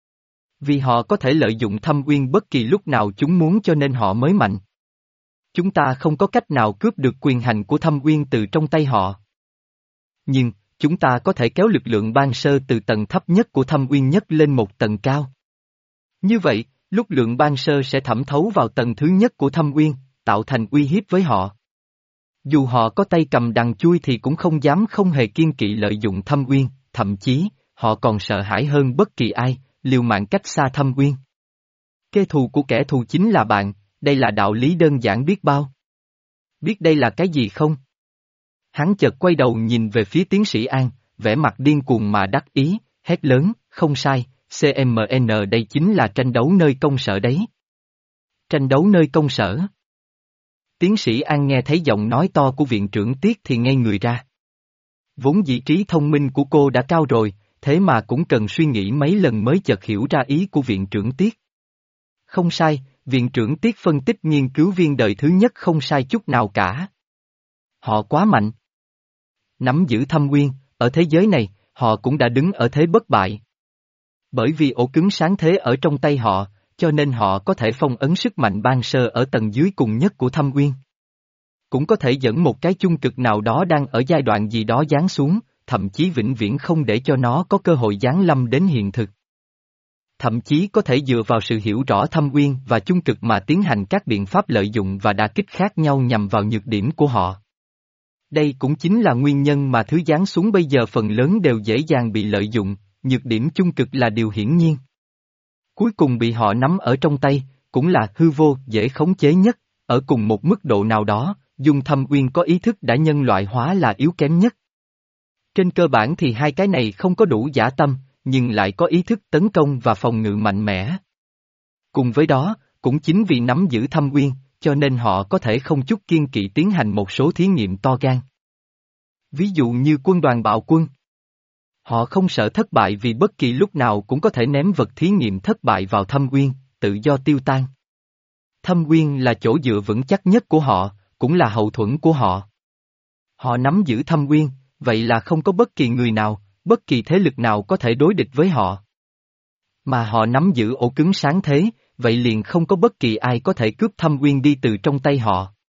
S1: Vì họ có thể lợi dụng Thâm Uyên bất kỳ lúc nào chúng muốn cho nên họ mới mạnh. Chúng ta không có cách nào cướp được quyền hành của Thâm Uyên từ trong tay họ. Nhưng, chúng ta có thể kéo lực lượng ban sơ từ tầng thấp nhất của Thâm Uyên nhất lên một tầng cao. Như vậy, lúc lượng ban sơ sẽ thẩm thấu vào tầng thứ nhất của Thâm Uyên, tạo thành uy hiếp với họ. Dù họ có tay cầm đằng chui thì cũng không dám không hề kiên kỵ lợi dụng Thâm Uyên, thậm chí, họ còn sợ hãi hơn bất kỳ ai, liều mạng cách xa Thâm Uyên. Kẻ thù của kẻ thù chính là bạn, đây là đạo lý đơn giản biết bao. Biết đây là cái gì không? Hắn chợt quay đầu nhìn về phía tiến sĩ An, vẻ mặt điên cuồng mà đắc ý, hét lớn, không sai, xê em en đây chính là tranh đấu nơi công sở đấy. Tranh đấu nơi công sở. Tiến sĩ An nghe thấy giọng nói to của viện trưởng Tiết thì ngây người ra. Vốn dĩ trí thông minh của cô đã cao rồi, thế mà cũng cần suy nghĩ mấy lần mới chợt hiểu ra ý của viện trưởng Tiết. Không sai, viện trưởng Tiết phân tích nghiên cứu viên đời thứ nhất không sai chút nào cả. Họ quá mạnh. Nắm giữ Thâm Uyên, ở thế giới này, họ cũng đã đứng ở thế bất bại. Bởi vì ổ cứng sáng thế ở trong tay họ, cho nên họ có thể phong ấn sức mạnh ban sơ ở tầng dưới cùng nhất của Thâm Uyên. Cũng có thể dẫn một cái chung cực nào đó đang ở giai đoạn gì đó giáng xuống, thậm chí vĩnh viễn không để cho nó có cơ hội giáng lâm đến hiện thực. Thậm chí có thể dựa vào sự hiểu rõ Thâm Uyên và chung cực mà tiến hành các biện pháp lợi dụng và đả kích khác nhau nhằm vào nhược điểm của họ. Đây cũng chính là nguyên nhân mà thứ giáng xuống bây giờ phần lớn đều dễ dàng bị lợi dụng, nhược điểm chung cực là điều hiển nhiên. Cuối cùng bị họ nắm ở trong tay, cũng là hư vô dễ khống chế nhất, ở cùng một mức độ nào đó, dùng Thâm Uyên có ý thức đã nhân loại hóa là yếu kém nhất. Trên cơ bản thì hai cái này không có đủ dã tâm, nhưng lại có ý thức tấn công và phòng ngự mạnh mẽ. Cùng với đó, cũng chính vì nắm giữ Thâm Uyên, cho nên họ có thể không chút kiên kỵ tiến hành một số thí nghiệm to gan. Ví dụ như quân đoàn bạo quân. Họ không sợ thất bại vì bất kỳ lúc nào cũng có thể ném vật thí nghiệm thất bại vào Thâm Uyên, tự do tiêu tan. Thâm Uyên là chỗ dựa vững chắc nhất của họ, cũng là hậu thuẫn của họ. Họ nắm giữ Thâm Uyên, vậy là không có bất kỳ người nào, bất kỳ thế lực nào có thể đối địch với họ. Mà họ nắm giữ ổ cứng sáng thế, vậy liền không có bất kỳ ai có thể cướp Thâm Uyên đi từ trong tay họ.